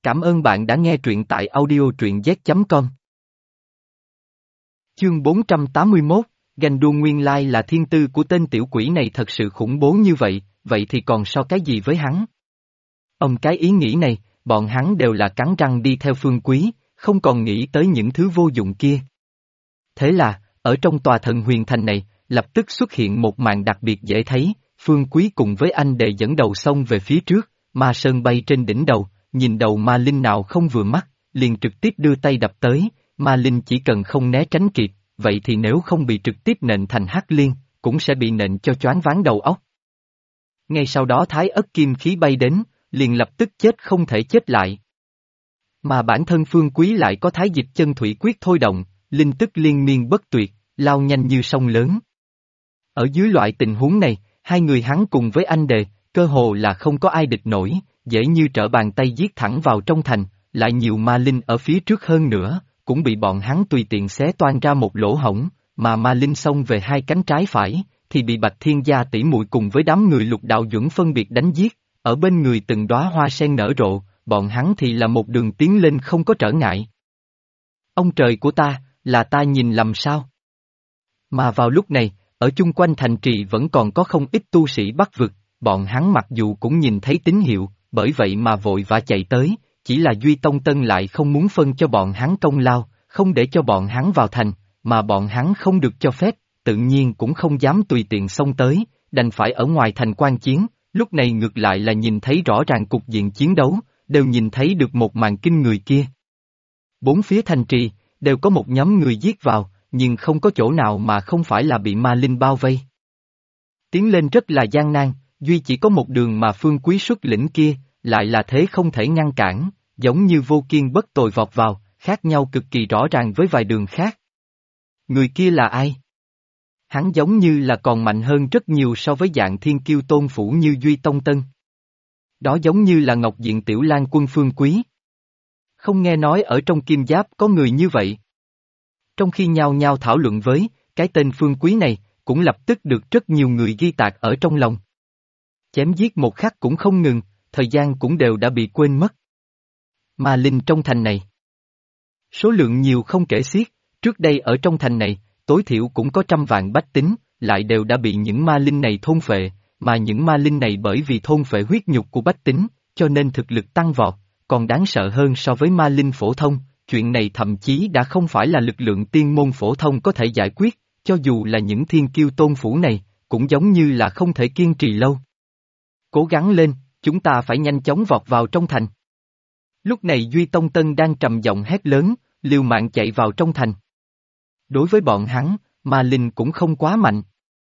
Cảm ơn bạn đã nghe truyện tại audio truyện z.com. Chương 481, ganh đua nguyên lai là thiên tư của tên tiểu quỷ này thật sự khủng bố như vậy, vậy thì còn so cái gì với hắn? Cái ý nghĩ này, bọn hắn đều là cắn răng đi theo Phương Quý, không còn nghĩ tới những thứ vô dụng kia. Thế là, ở trong tòa thần huyền thành này, lập tức xuất hiện một màn đặc biệt dễ thấy, Phương Quý cùng với anh đệ dẫn đầu xông về phía trước, ma sơn bay trên đỉnh đầu, nhìn đầu ma linh nào không vừa mắt, liền trực tiếp đưa tay đập tới, ma linh chỉ cần không né tránh kịp, vậy thì nếu không bị trực tiếp nện thành hắc liên, cũng sẽ bị nện cho choáng váng đầu óc. Ngay sau đó thái ất kim khí bay đến, liền lập tức chết không thể chết lại. Mà bản thân Phương Quý lại có thái dịch chân thủy quyết thôi động, linh tức liên miên bất tuyệt, lao nhanh như sông lớn. Ở dưới loại tình huống này, hai người hắn cùng với anh đề, cơ hồ là không có ai địch nổi, dễ như trở bàn tay giết thẳng vào trong thành, lại nhiều ma linh ở phía trước hơn nữa, cũng bị bọn hắn tùy tiện xé toang ra một lỗ hổng, mà ma linh xông về hai cánh trái phải, thì bị Bạch Thiên Gia tỷ muội cùng với đám người Lục Đạo Duẩn phân biệt đánh giết, ở bên người từng đóa hoa sen nở rộ, bọn hắn thì là một đường tiến lên không có trở ngại. Ông trời của ta, là ta nhìn lầm sao? Mà vào lúc này, ở chung quanh thành trì vẫn còn có không ít tu sĩ Bắc vực, bọn hắn mặc dù cũng nhìn thấy tín hiệu, bởi vậy mà vội vã chạy tới, chỉ là Duy Tông Tân lại không muốn phân cho bọn hắn công lao, không để cho bọn hắn vào thành, mà bọn hắn không được cho phép, tự nhiên cũng không dám tùy tiện xông tới, đành phải ở ngoài thành quan chiến, lúc này ngược lại là nhìn thấy rõ ràng cục diện chiến đấu, đều nhìn thấy được một màn kinh người kia. Bốn phía thành trì, đều có một nhóm người giết vào, nhưng không có chỗ nào mà không phải là bị ma linh bao vây. Tiến lên rất là gian nan, duy chỉ có một đường mà Phương Quý xuất lĩnh kia, lại là thế không thể ngăn cản, giống như vô kiên bất tồi vọt vào, khác nhau cực kỳ rõ ràng với vài đường khác. Người kia là ai? Hắn giống như là còn mạnh hơn rất nhiều so với dạng thiên kiêu tôn phủ như Duy Tông Tân. Đó giống như là Ngọc Diện Tiểu Lang quân Phương Quý. Không nghe nói ở trong Kim Giáp có người như vậy. Trong khi nhao nhao thảo luận với, cái tên Phương Quý này, cũng lập tức được rất nhiều người ghi tạc ở trong lòng. Chém giết một khắc cũng không ngừng, thời gian cũng đều đã bị quên mất. Ma linh trong thành này. Số lượng nhiều không kể xiết, trước đây ở trong thành này, tối thiểu cũng có 100 vạn bách tính, lại đều đã bị những ma linh này thôn phệ, mà những ma linh này bởi vì thôn phệ huyết nhục của bách tính, cho nên thực lực tăng vọt, còn đáng sợ hơn so với ma linh phổ thông, chuyện này thậm chí đã không phải là lực lượng tiên môn phổ thông có thể giải quyết, cho dù là những thiên kiêu tôn phủ này, cũng giống như là không thể kiên trì lâu. Cố gắng lên, chúng ta phải nhanh chóng vọt vào trong thành. Lúc này Duy Tông Tân đang trầm giọng hét lớn, liều mạng chạy vào trong thành. Đối với bọn hắn, ma linh cũng không quá mạnh.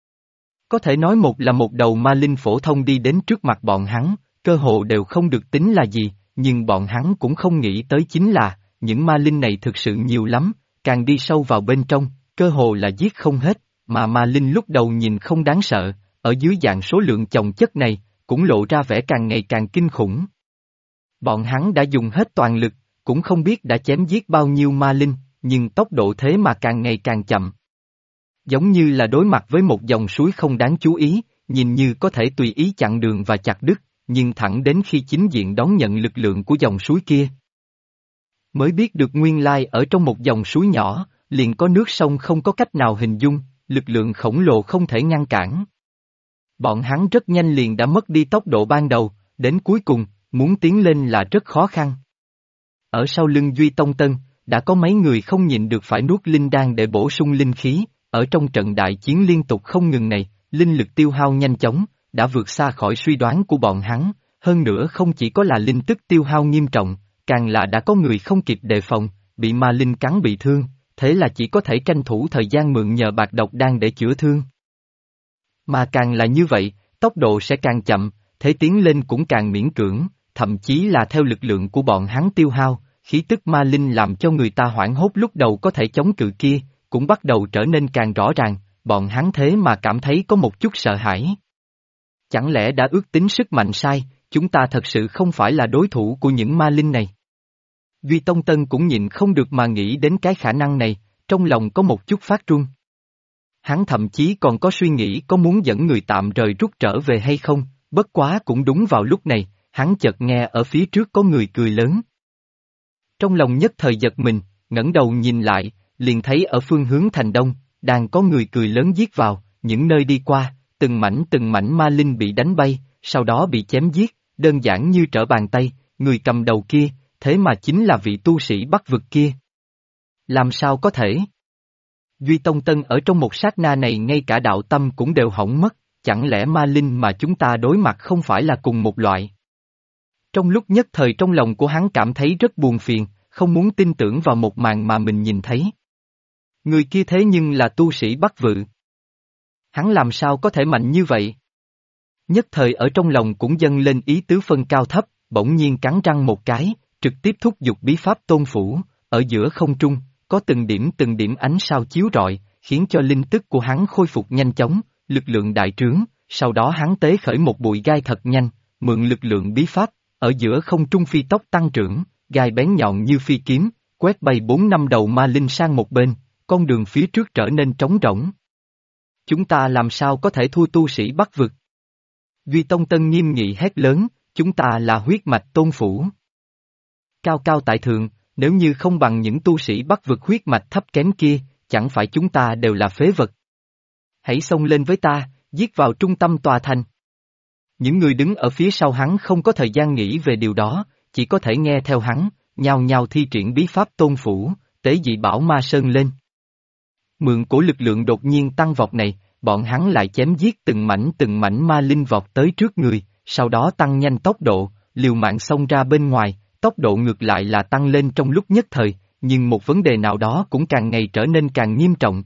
Có thể nói một là một đầu ma linh phổ thông đi đến trước mặt bọn hắn, cơ hồ đều không được tính là gì, nhưng bọn hắn cũng không nghĩ tới chính là, những ma linh này thực sự nhiều lắm, càng đi sâu vào bên trong, cơ hồ là giết không hết, mà ma linh lúc đầu nhìn không đáng sợ, ở dưới dạng số lượng chồng chất này, cũng lộ ra vẻ càng ngày càng kinh khủng. Bọn hắn đã dùng hết toàn lực, cũng không biết đã chém giết bao nhiêu ma linh, nhưng tốc độ thế mà càng ngày càng chậm. Giống như là đối mặt với một dòng suối không đáng chú ý, nhìn như có thể tùy ý chặn đường và chặt đứt, nhưng thẳng đến khi chính diện đón nhận lực lượng của dòng suối kia. Mới biết được nguyên lai ở trong một dòng suối nhỏ, liền có nước sông không có cách nào hình dung, lực lượng khổng lồ không thể ngăn cản. Bọn hắn rất nhanh liền đã mất đi tốc độ ban đầu, đến cuối cùng, muốn tiến lên là rất khó khăn. Ở sau lưng Duy Tông Tân, đã có mấy người không nhịn được phải nuốt linh đan để bổ sung linh khí, ở trong trận đại chiến liên tục không ngừng này, linh lực tiêu hao nhanh chóng, đã vượt xa khỏi suy đoán của bọn hắn, hơn nữa không chỉ có là linh tức tiêu hao nghiêm trọng, càng là đã có người không kịp đề phòng, bị ma linh cắn bị thương, thế là chỉ có thể tranh thủ thời gian mượn nhờ bạc độc đan để chữa thương. Mà càng là như vậy, tốc độ sẽ càng chậm, thế tiến lên cũng càng miễn cưỡng, thậm chí là theo lực lượng của bọn hắn tiêu hao, khí tức ma linh làm cho người ta hoảng hốt lúc đầu có thể chống cự kia, cũng bắt đầu trở nên càng rõ ràng, bọn hắn thế mà cảm thấy có một chút sợ hãi. Chẳng lẽ đã ước tính sức mạnh sai, chúng ta thật sự không phải là đối thủ của những ma linh này? Duy Tông Tân cũng nhịn không được mà nghĩ đến cái khả năng này, trong lòng có một chút phát run. Hắn thậm chí còn có suy nghĩ có muốn dẫn người tạm rời rút trở về hay không, bất quá cũng đúng vào lúc này, hắn chợt nghe ở phía trước có người cười lớn. Trong lòng nhất thời giật mình, ngẩng đầu nhìn lại, liền thấy ở phương hướng thành đông, đang có người cười lớn giết vào, những nơi đi qua, từng mảnh ma linh bị đánh bay, sau đó bị chém giết, đơn giản như trở bàn tay, người cầm đầu kia, thế mà chính là vị tu sĩ Bắc vực kia. Làm sao có thể? Duy Tông Tân ở trong một sát na này ngay cả đạo tâm cũng đều hỏng mất, chẳng lẽ ma linh mà chúng ta đối mặt không phải là cùng một loại? Trong lúc nhất thời trong lòng của hắn cảm thấy rất buồn phiền, không muốn tin tưởng vào một màn mà mình nhìn thấy. Người kia thế nhưng là tu sĩ Bắc Vự. Hắn làm sao có thể mạnh như vậy? Nhất thời ở trong lòng cũng dâng lên ý tứ phân cao thấp, bỗng nhiên cắn răng một cái, trực tiếp thúc giục bí pháp tôn phủ, ở giữa không trung, có từng điểm ánh sao chiếu rọi, khiến cho linh tức của hắn khôi phục nhanh chóng, lực lượng đại trướng, sau đó hắn tế khởi một bụi gai thật nhanh, mượn lực lượng bí pháp, ở giữa không trung phi tốc tăng trưởng, gai bén nhọn như phi kiếm, quét bay 4-5 đầu ma linh sang một bên, con đường phía trước trở nên trống rỗng. Chúng ta làm sao có thể thua tu sĩ Bắc vực? Duy Tông Tân nghiêm nghị hét lớn, chúng ta là huyết mạch tôn phủ. Cao cao tại thượng, nếu như không bằng những tu sĩ Bắc vực huyết mạch thấp kém kia, chẳng phải chúng ta đều là phế vật. Hãy xông lên với ta, giết vào trung tâm tòa thành. Những người đứng ở phía sau hắn không có thời gian nghĩ về điều đó, chỉ có thể nghe theo hắn, nhao nhao thi triển bí pháp tôn phủ, tế dị bảo ma sơn lên. Mượn cổ lực lượng đột nhiên tăng vọt này, bọn hắn lại chém giết từng mảnh ma linh vọt tới trước người, sau đó tăng nhanh tốc độ, liều mạng xông ra bên ngoài, tốc độ ngược lại là tăng lên trong lúc nhất thời, nhưng một vấn đề nào đó cũng càng ngày trở nên càng nghiêm trọng.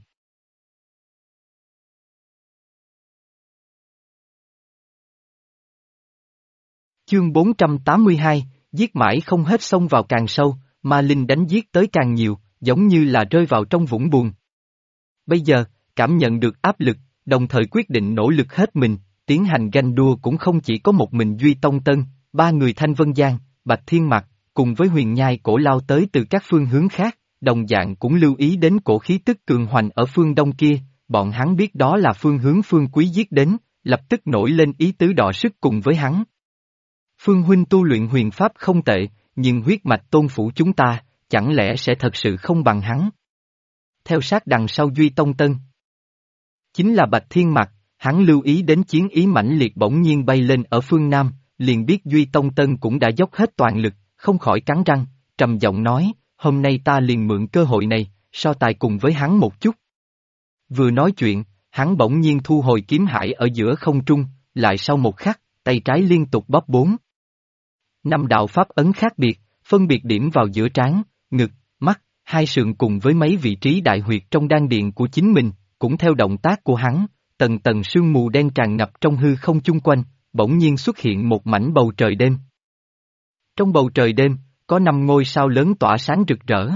Chương 482, giết mãi không hết xông vào càng sâu, ma linh đánh giết tới càng nhiều, giống như là rơi vào trong vũng buồn. Bây giờ, cảm nhận được áp lực, đồng thời quyết định nỗ lực hết mình, tiến hành ganh đua cũng không chỉ có một mình Duy Tông Tân, ba người Thanh Vân Giang, Bạch Thiên Mặc, cùng với huyền nhai cổ lao tới từ các phương hướng khác, đồng dạng cũng lưu ý đến cổ khí tức cường hoành ở phương đông kia, bọn hắn biết đó là phương hướng Phương Quý giết đến, lập tức nổi lên ý tứ đọ sức cùng với hắn. Phương huynh tu luyện huyền pháp không tệ, nhưng huyết mạch tôn phủ chúng ta, chẳng lẽ sẽ thật sự không bằng hắn? Theo sát đằng sau Duy Tông Tân. Chính là Bạch Thiên Mặc, hắn lưu ý đến chiến ý mãnh liệt bỗng nhiên bay lên ở phương Nam, liền biết Duy Tông Tân cũng đã dốc hết toàn lực, không khỏi cắn răng, trầm giọng nói, hôm nay ta liền mượn cơ hội này, so tài cùng với hắn một chút. Vừa nói chuyện, hắn bỗng nhiên thu hồi kiếm hải ở giữa không trung, lại sau một khắc, tay trái liên tục bóp 4-5 đạo pháp ấn khác biệt, phân biệt điểm vào giữa trán, ngực, mắt, hai sườn cùng với mấy vị trí đại huyệt trong đan điện của chính mình, cũng theo động tác của hắn, tầng tầng sương mù đen tràn ngập trong hư không chung quanh, bỗng nhiên xuất hiện một mảnh bầu trời đêm. Trong bầu trời đêm, có 5 ngôi sao lớn tỏa sáng rực rỡ.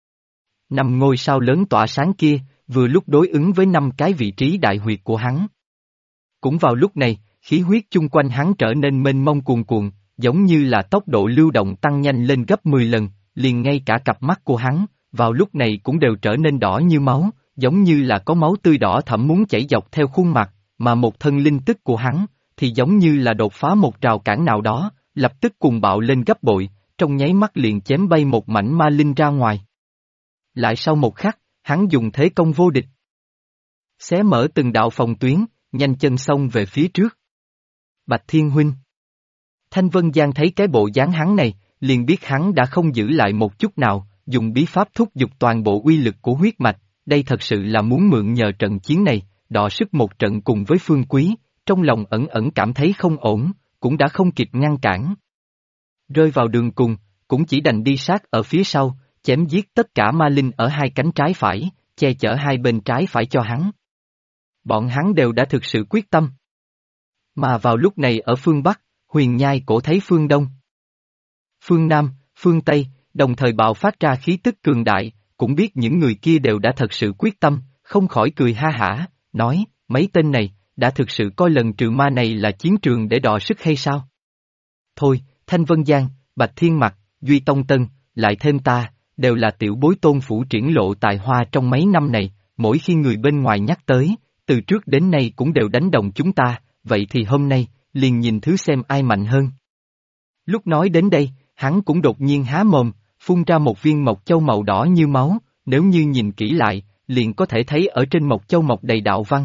5 ngôi sao lớn tỏa sáng kia, vừa lúc đối ứng với 5 cái vị trí đại huyệt của hắn. Cũng vào lúc này, khí huyết chung quanh hắn trở nên mênh mông cuồn cuộn, giống như là tốc độ lưu động tăng nhanh lên gấp 10 lần, liền ngay cả cặp mắt của hắn, vào lúc này cũng đều trở nên đỏ như máu, giống như là có máu tươi đỏ thẫm muốn chảy dọc theo khuôn mặt, mà một thân linh tức của hắn, thì giống như là đột phá một rào cản nào đó, lập tức cuồng bạo lên gấp bội, trong nháy mắt liền chém bay một mảnh ma linh ra ngoài. Lại sau một khắc, hắn dùng thế công vô địch. Xé mở từng đạo phòng tuyến, nhanh chân xông về phía trước. Bạch Thiên Huynh. Thanh Vân Giang thấy cái bộ dáng hắn này, liền biết hắn đã không giữ lại một chút nào, dùng bí pháp thúc giục toàn bộ uy lực của huyết mạch, đây thật sự là muốn mượn nhờ trận chiến này, đọ sức một trận cùng với Phương Quý, trong lòng ẩn ẩn cảm thấy không ổn, cũng đã không kịp ngăn cản. Rơi vào đường cùng, cũng chỉ đành đi sát ở phía sau, chém giết tất cả ma linh ở hai cánh trái phải, che chở hai bên trái phải cho hắn. Bọn hắn đều đã thực sự quyết tâm. Mà vào lúc này ở phương Bắc, huyền nhai cổ thấy phương Đông. Phương Nam, phương Tây, đồng thời bạo phát ra khí tức cường đại, cũng biết những người kia đều đã thật sự quyết tâm, không khỏi cười ha hả, nói, mấy tên này, đã thực sự coi lần trừ ma này là chiến trường để đọ sức hay sao? Thôi, Thanh Vân Giang, Bạch Thiên Mặc, Duy Tông Tân, lại thêm ta, đều là tiểu bối tôn phủ triển lộ tài hoa trong mấy năm này, mỗi khi người bên ngoài nhắc tới, từ trước đến nay cũng đều đánh đồng chúng ta, vậy thì hôm nay, liền nhìn thứ xem ai mạnh hơn. Lúc nói đến đây, hắn cũng đột nhiên há mồm, phun ra một viên mộc châu màu đỏ như máu, nếu như nhìn kỹ lại, liền có thể thấy ở trên mộc châu mọc đầy đạo văn.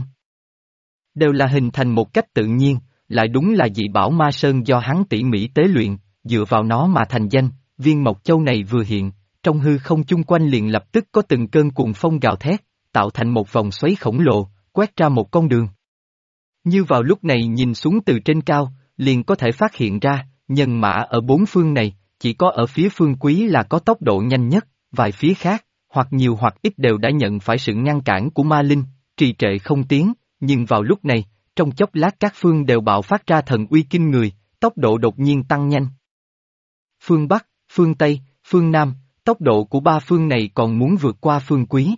Đều là hình thành một cách tự nhiên, lại đúng là dị bảo ma sơn do hắn tỉ mỉ tế luyện, dựa vào nó mà thành danh, viên mộc châu này vừa hiện, trong hư không chung quanh liền lập tức có từng cơn cuồng phong gào thét, tạo thành một vòng xoáy khổng lồ, quét ra một con đường. Như vào lúc này nhìn xuống từ trên cao, liền có thể phát hiện ra, nhân mã ở bốn phương này, chỉ có ở phía Phương Quý là có tốc độ nhanh nhất, vài phía khác, hoặc nhiều hoặc ít đều đã nhận phải sự ngăn cản của ma linh, trì trệ không tiến, nhưng vào lúc này, trong chốc lát các phương đều bạo phát ra thần uy kinh người, tốc độ đột nhiên tăng nhanh. Phương Bắc, phương Tây, phương Nam, tốc độ của ba phương này còn muốn vượt qua Phương Quý.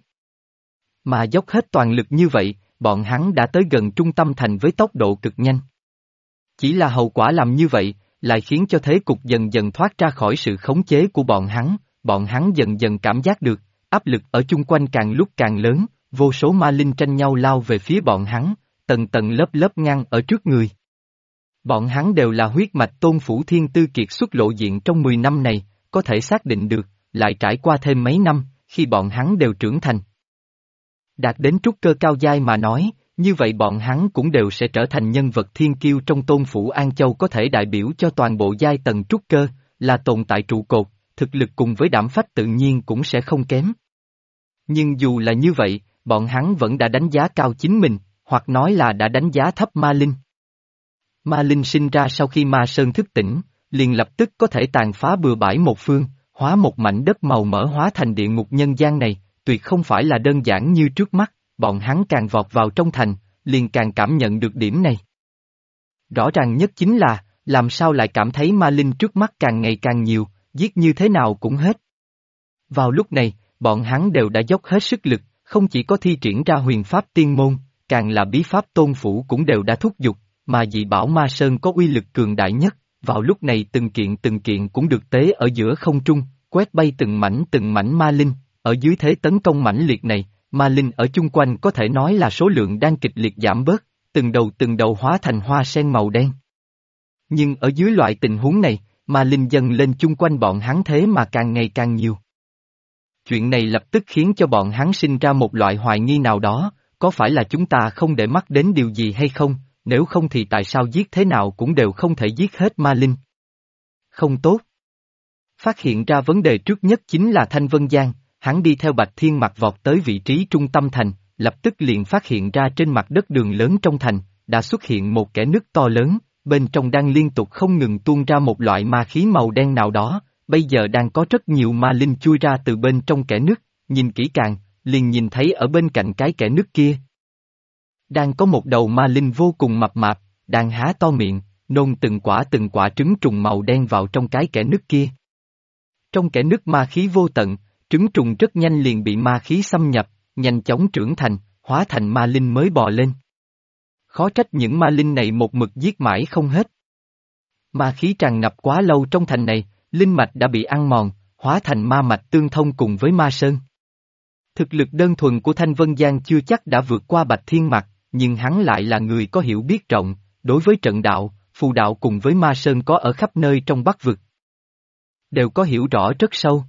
Mà dốc hết toàn lực như vậy, bọn hắn đã tới gần trung tâm thành với tốc độ cực nhanh. Chỉ là hậu quả làm như vậy, lại khiến cho thế cục dần dần thoát ra khỏi sự khống chế của bọn hắn dần dần cảm giác được, áp lực ở chung quanh càng lúc càng lớn, vô số ma linh tranh nhau lao về phía bọn hắn, tầng tầng lớp lớp ngăn ở trước người. Bọn hắn đều là huyết mạch Tôn Phủ Thiên Tư kiệt xuất lộ diện trong 10 năm này, có thể xác định được, lại trải qua thêm mấy năm, khi bọn hắn đều trưởng thành. Đạt đến trúc cơ cao giai mà nói, như vậy bọn hắn cũng đều sẽ trở thành nhân vật thiên kiêu trong Tôn Phủ An Châu, có thể đại biểu cho toàn bộ giai tầng trúc cơ, là tồn tại trụ cột, thực lực cùng với đảm phách tự nhiên cũng sẽ không kém. Nhưng dù là như vậy, bọn hắn vẫn đã đánh giá cao chính mình, hoặc nói là đã đánh giá thấp ma linh. Ma linh sinh ra sau khi ma sơn thức tỉnh, liền lập tức có thể tàn phá bừa bãi một phương, hóa một mảnh đất màu mỡ hóa thành địa ngục nhân gian này, tuyệt không phải là đơn giản như trước mắt, bọn hắn càng vọt vào trong thành, liền càng cảm nhận được điểm này. Rõ ràng nhất chính là, làm sao lại cảm thấy ma linh trước mắt càng ngày càng nhiều, giết như thế nào cũng hết. Vào lúc này, bọn hắn đều đã dốc hết sức lực, không chỉ có thi triển ra huyền pháp tiên môn, càng là bí pháp Tôn Phủ cũng đều đã thúc giục, mà dị bảo ma sơn có uy lực cường đại nhất, vào lúc này từng kiện cũng được tế ở giữa không trung, quét bay từng mảnh ma linh, ở dưới thế tấn công mãnh liệt này, ma linh ở chung quanh có thể nói là số lượng đang kịch liệt giảm bớt, từng đầu hóa thành hoa sen màu đen. Nhưng ở dưới loại tình huống này, ma linh dần lên chung quanh bọn hắn thế mà càng ngày càng nhiều. Chuyện này lập tức khiến cho bọn hắn sinh ra một loại hoài nghi nào đó, có phải là chúng ta không để mắt đến điều gì hay không, nếu không thì tại sao giết thế nào cũng đều không thể giết hết ma linh. Không tốt. Phát hiện ra vấn đề trước nhất chính là Thanh Vân Giang, hắn đi theo Bạch Thiên Mặc vọt tới vị trí trung tâm thành, lập tức liền phát hiện ra trên mặt đất đường lớn trong thành, đã xuất hiện một kẽ nứt to lớn, bên trong đang liên tục không ngừng tuôn ra một loại ma khí màu đen nào đó, bây giờ đang có rất nhiều ma linh chui ra từ bên trong kẽ nứt, nhìn kỹ càng, liền nhìn thấy ở bên cạnh cái kẽ nứt kia. Đang có một đầu ma linh vô cùng mập mạp, đang há to miệng, nôn từng quả trứng trùng màu đen vào trong cái kẽ nứt kia. Trong kẽ nứt ma khí vô tận, trứng trùng rất nhanh liền bị ma khí xâm nhập, nhanh chóng trưởng thành, hóa thành ma linh mới bò lên. Khó trách những ma linh này một mực giết mãi không hết. Ma khí tràn ngập quá lâu trong thành này, linh mạch đã bị ăn mòn, hóa thành ma mạch tương thông cùng với ma sơn. Thực lực đơn thuần của Thanh Vân Giang chưa chắc đã vượt qua Bạch Thiên Mặc, nhưng hắn lại là người có hiểu biết rộng, đối với trận đạo, phù đạo cùng với ma sơn có ở khắp nơi trong Bắc vực. Đều có hiểu rõ rất sâu.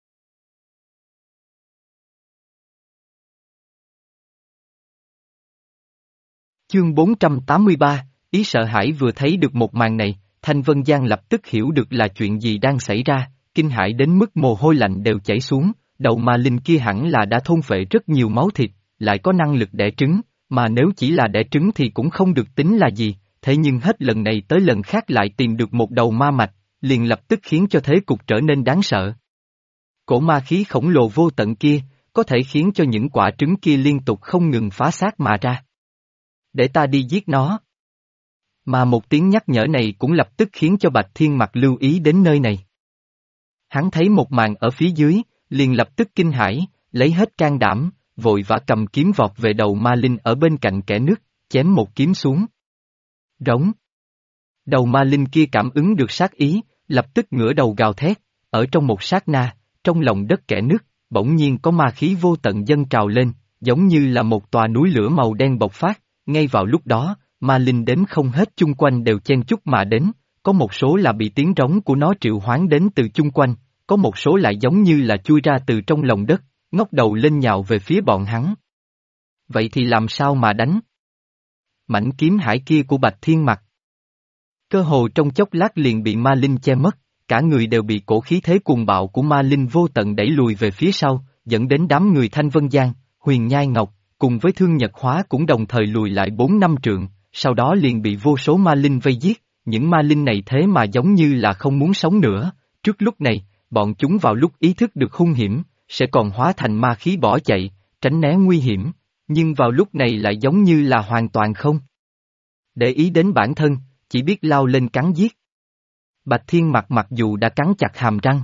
Chương 483, ý sợ hãi vừa thấy được một màn này, Thanh Vân Giang lập tức hiểu được là chuyện gì đang xảy ra, kinh hãi đến mức mồ hôi lạnh đều chảy xuống, đầu ma linh kia hẳn là đã thôn phệ rất nhiều máu thịt, lại có năng lực đẻ trứng, mà nếu chỉ là đẻ trứng thì cũng không được tính là gì, thế nhưng hết lần này tới lần khác lại tìm được một đầu ma mạch, liền lập tức khiến cho thế cục trở nên đáng sợ. Cổ ma khí khổng lồ vô tận kia, có thể khiến cho những quả trứng kia liên tục không ngừng phá xác mà ra. Để ta đi giết nó. Mà một tiếng nhắc nhở này cũng lập tức khiến cho Bạch Thiên Mặc lưu ý đến nơi này. Hắn thấy một màn ở phía dưới, liền lập tức kinh hãi, lấy hết can đảm, vội vã cầm kiếm vọt về đầu ma linh ở bên cạnh kẽ nước, chém một kiếm xuống. Rống. Đầu ma linh kia cảm ứng được sát ý, lập tức ngửa đầu gào thét, ở trong một sát na, trong lòng đất kẽ nước, bỗng nhiên có ma khí vô tận dâng trào lên, giống như là một tòa núi lửa màu đen bộc phát, ngay vào lúc đó, ma linh đếm không hết chung quanh đều chen chúc mà đến, có một số là bị tiếng rống của nó triệu hoán đến từ chung quanh, có một số lại giống như là chui ra từ trong lòng đất, ngóc đầu lên nhào về phía bọn hắn. Vậy thì làm sao mà đánh? Mảnh kiếm hải kia của Bạch Thiên Mặc. Cơ hồ trong chốc lát liền bị ma linh che mất, cả người đều bị cổ khí thế cuồng bạo của ma linh vô tận đẩy lùi về phía sau, dẫn đến đám người Thanh Vân Giang, Huyền Nhai Ngọc, cùng với Thương Nhật Hóa cũng đồng thời lùi lại 4-5 trượng, sau đó liền bị vô số ma linh vây giết, những ma linh này thế mà giống như là không muốn sống nữa, trước lúc này, bọn chúng vào lúc ý thức được hung hiểm, sẽ còn hóa thành ma khí bỏ chạy, tránh né nguy hiểm, nhưng vào lúc này lại giống như là hoàn toàn không để ý đến bản thân, chỉ biết lao lên cắn giết. Bạch Thiên Mặc mặc dù đã cắn chặt hàm răng,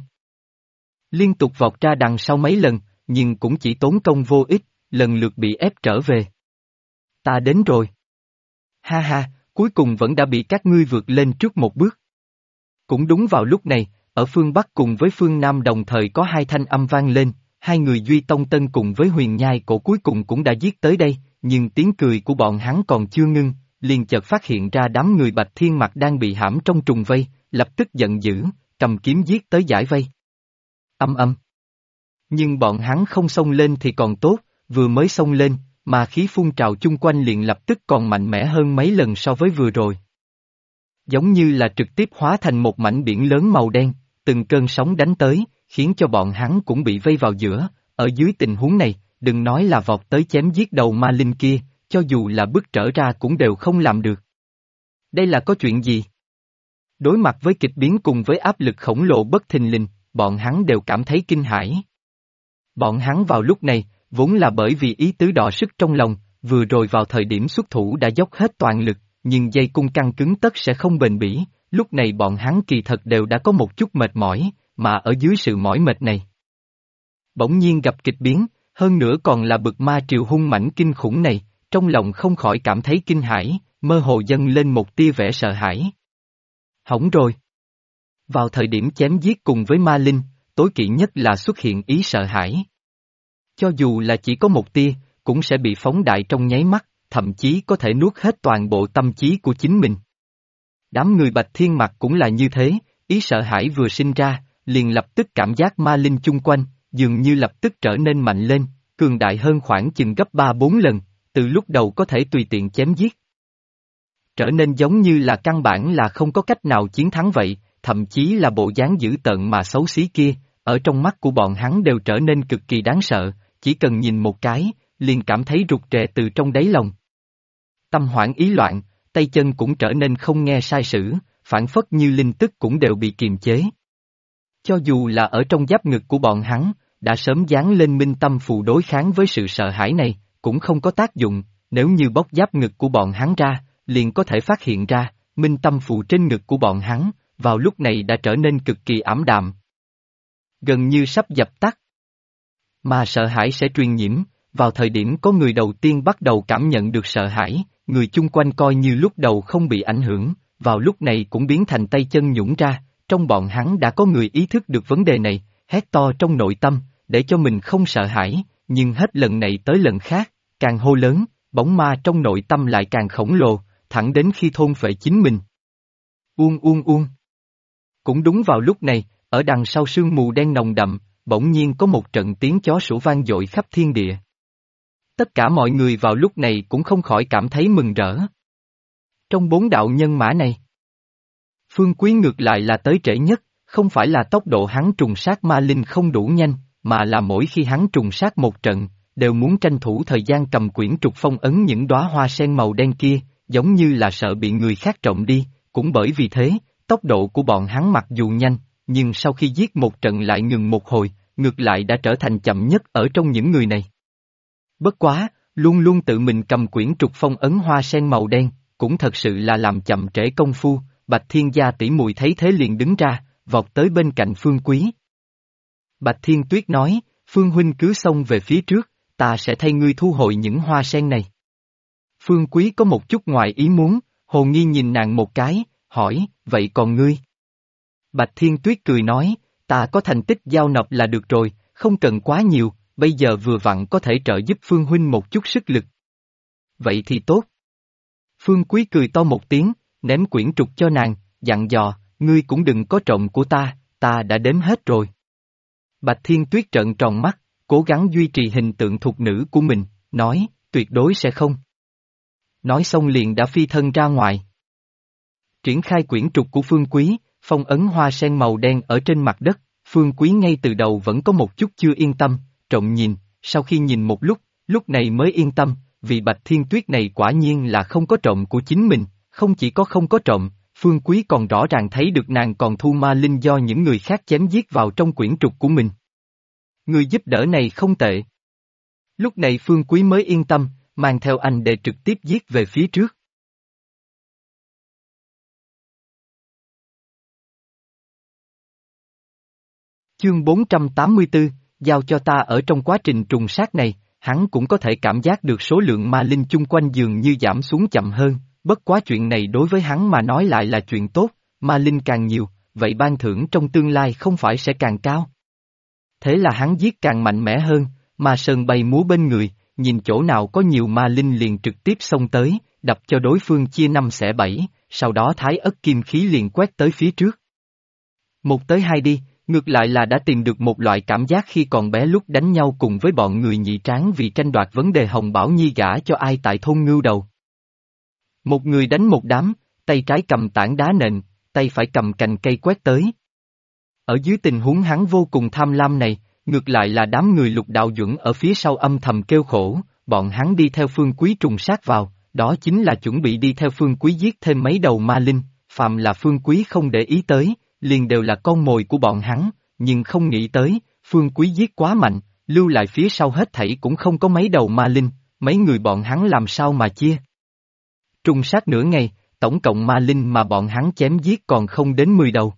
liên tục vọt ra đằng sau mấy lần, nhưng cũng chỉ tốn công vô ích, lần lượt bị ép trở về. Ta đến rồi. Ha ha, cuối cùng vẫn đã bị các ngươi vượt lên trước một bước. Cũng đúng vào lúc này, ở phương Bắc cùng với phương Nam đồng thời có hai thanh âm vang lên, hai người Duy Tông Tân cùng với Huyền Nhai Cổ cuối cùng cũng đã giết tới đây, nhưng tiếng cười của bọn hắn còn chưa ngưng, liền chợt phát hiện ra đám người Bạch Thiên Mặc đang bị hãm trong trùng vây, lập tức giận dữ, cầm kiếm giết tới giải vây. Âm âm. Nhưng bọn hắn không xông lên thì còn tốt, vừa mới xông lên, mà khí phun trào chung quanh liền lập tức còn mạnh mẽ hơn mấy lần so với vừa rồi. Giống như là trực tiếp hóa thành một mảnh biển lớn màu đen, từng cơn sóng đánh tới, khiến cho bọn hắn cũng bị vây vào giữa, ở dưới tình huống này, đừng nói là vọt tới chém giết đầu ma linh kia, cho dù là bước trở ra cũng đều không làm được. Đây là có chuyện gì? Đối mặt với kịch biến cùng với áp lực khổng lồ bất thình lình, bọn hắn đều cảm thấy kinh hãi. Bọn hắn vào lúc này, vốn là bởi vì ý tứ đọ sức trong lòng, vừa rồi vào thời điểm xuất thủ đã dốc hết toàn lực, nhưng dây cung căng cứng tất sẽ không bền bỉ, lúc này bọn hắn kỳ thật đều đã có một chút mệt mỏi, mà ở dưới sự mỏi mệt này. Bỗng nhiên gặp kịch biến, hơn nữa còn là bực ma triều hung mãnh kinh khủng này, trong lòng không khỏi cảm thấy kinh hãi, mơ hồ dâng lên một tia vẻ sợ hãi. Hỏng rồi. Vào thời điểm chém giết cùng với ma linh, tối kỵ nhất là xuất hiện ý sợ hãi. Cho dù là chỉ có một tia, cũng sẽ bị phóng đại trong nháy mắt, thậm chí có thể nuốt hết toàn bộ tâm trí của chính mình. Đám người Bạch Thiên Mặc cũng là như thế, ý sợ hãi vừa sinh ra, liền lập tức cảm giác ma linh chung quanh, dường như lập tức trở nên mạnh lên, cường đại hơn khoảng chừng gấp 3-4 lần, từ lúc đầu có thể tùy tiện chém giết. Trở nên giống như là căn bản là không có cách nào chiến thắng vậy, thậm chí là bộ dáng dữ tợn mà xấu xí kia, ở trong mắt của bọn hắn đều trở nên cực kỳ đáng sợ, chỉ cần nhìn một cái, liền cảm thấy rụt rè từ trong đáy lòng. Tâm hoảng ý loạn, tay chân cũng trở nên không nghe sai sử, phản phất như linh tức cũng đều bị kiềm chế. Cho dù là ở trong giáp ngực của bọn hắn, đã sớm dán lên minh tâm phù đối kháng với sự sợ hãi này, cũng không có tác dụng, nếu như bóc giáp ngực của bọn hắn ra, liền có thể phát hiện ra, minh tâm phù trên ngực của bọn hắn, vào lúc này đã trở nên cực kỳ ảm đạm. Gần như sắp dập tắt. Mà sợ hãi sẽ truyền nhiễm, vào thời điểm có người đầu tiên bắt đầu cảm nhận được sợ hãi, người chung quanh coi như lúc đầu không bị ảnh hưởng, vào lúc này cũng biến thành tay chân nhũn ra, trong bọn hắn đã có người ý thức được vấn đề này, hét to trong nội tâm, để cho mình không sợ hãi, nhưng hết lần này tới lần khác, càng hô lớn, bóng ma trong nội tâm lại càng khổng lồ, thẳng đến khi thôn phệ chính mình. Uông uông uông. Cũng đúng vào lúc này, ở đằng sau sương mù đen nồng đậm, bỗng nhiên có một trận tiếng chó sủa vang dội khắp thiên địa. Tất cả mọi người vào lúc này cũng không khỏi cảm thấy mừng rỡ. Trong 4 đạo nhân mã này, Phương Quý ngược lại là tới trễ nhất, không phải là tốc độ hắn trùng sát ma linh không đủ nhanh, mà là mỗi khi hắn trùng sát một trận, đều muốn tranh thủ thời gian cầm quyển trục phong ấn những đóa hoa sen màu đen kia, giống như là sợ bị người khác trộm đi, cũng bởi vì thế, tốc độ của bọn hắn mặc dù nhanh, nhưng sau khi giết một trận lại ngừng một hồi, ngược lại đã trở thành chậm nhất ở trong những người này. Bất quá, luôn luôn tự mình cầm quyển trục phong ấn hoa sen màu đen, cũng thật sự là làm chậm trễ công phu, Bạch Thiên gia tỷ muội thấy thế liền đứng ra, vọt tới bên cạnh Phương Quý. Bạch Thiên Tuyết nói, Phương huynh cứ xông về phía trước, ta sẽ thay ngươi thu hồi những hoa sen này. Phương Quý có một chút ngoài ý muốn, hồ nghi nhìn nàng một cái, hỏi, vậy còn ngươi? Bạch Thiên Tuyết cười nói, ta có thành tích giao nộp là được rồi, không cần quá nhiều, bây giờ vừa vặn có thể trợ giúp Phương huynh một chút sức lực. Vậy thì tốt. Phương Quý cười to một tiếng, ném quyển trục cho nàng, dặn dò, ngươi cũng đừng có trộm của ta đã đếm hết rồi. Bạch Thiên Tuyết trợn tròn mắt, cố gắng duy trì hình tượng thục nữ của mình, nói, tuyệt đối sẽ không. Nói xong liền đã phi thân ra ngoài. Triển khai quyển trục của Phương Quý, phong ấn hoa sen màu đen ở trên mặt đất, Phương Quý ngay từ đầu vẫn có một chút chưa yên tâm, trộm nhìn, sau khi nhìn một lúc này mới yên tâm, vì Bạch Thiên Tuyết này quả nhiên là không có trộm của chính mình, không chỉ có không có trộm, Phương Quý còn rõ ràng thấy được nàng còn thu ma linh do những người khác chém giết vào trong quyển trục của mình. Người giúp đỡ này không tệ. Lúc này Phương Quý mới yên tâm, mang theo anh để trực tiếp giết về phía trước. Chương 484, giao cho ta. Ở trong quá trình trùng sát này, hắn cũng có thể cảm giác được số lượng ma linh chung quanh dường như giảm xuống chậm hơn, bất quá chuyện này đối với hắn mà nói lại là chuyện tốt, ma linh càng nhiều, vậy ban thưởng trong tương lai không phải sẽ càng cao. Thế là hắn giết càng mạnh mẽ hơn, ma sơn bay múa bên người, nhìn chỗ nào có nhiều ma linh liền trực tiếp xông tới, đập cho đối phương chia 5 xẻ 7, sau đó thái ất kim khí liền quét tới phía trước. Một tới hai đi, ngược lại là đã tìm được một loại cảm giác khi còn bé lúc đánh nhau cùng với bọn người nhị tráng vì tranh đoạt vấn đề Hồng Bảo Nhi gả cho ai tại thôn Ngưu Đầu. Một người đánh một đám, tay trái cầm tảng đá nện, tay phải cầm cành cây quét tới. Ở dưới tình huống hắn vô cùng tham lam này, ngược lại là đám người Lục Đạo Duẩn ở phía sau âm thầm kêu khổ, bọn hắn đi theo Phương Quý trùng sát vào, đó chính là chuẩn bị đi theo Phương Quý giết thêm mấy đầu ma linh, phàm là Phương Quý không để ý tới, liền đều là con mồi của bọn hắn, nhưng không nghĩ tới, Phương Quý giết quá mạnh, lưu lại phía sau hết thảy cũng không có mấy đầu ma linh, mấy người bọn hắn làm sao mà chia. Trùng sát nửa ngày, tổng cộng ma linh mà bọn hắn chém giết còn không đến 10 đầu.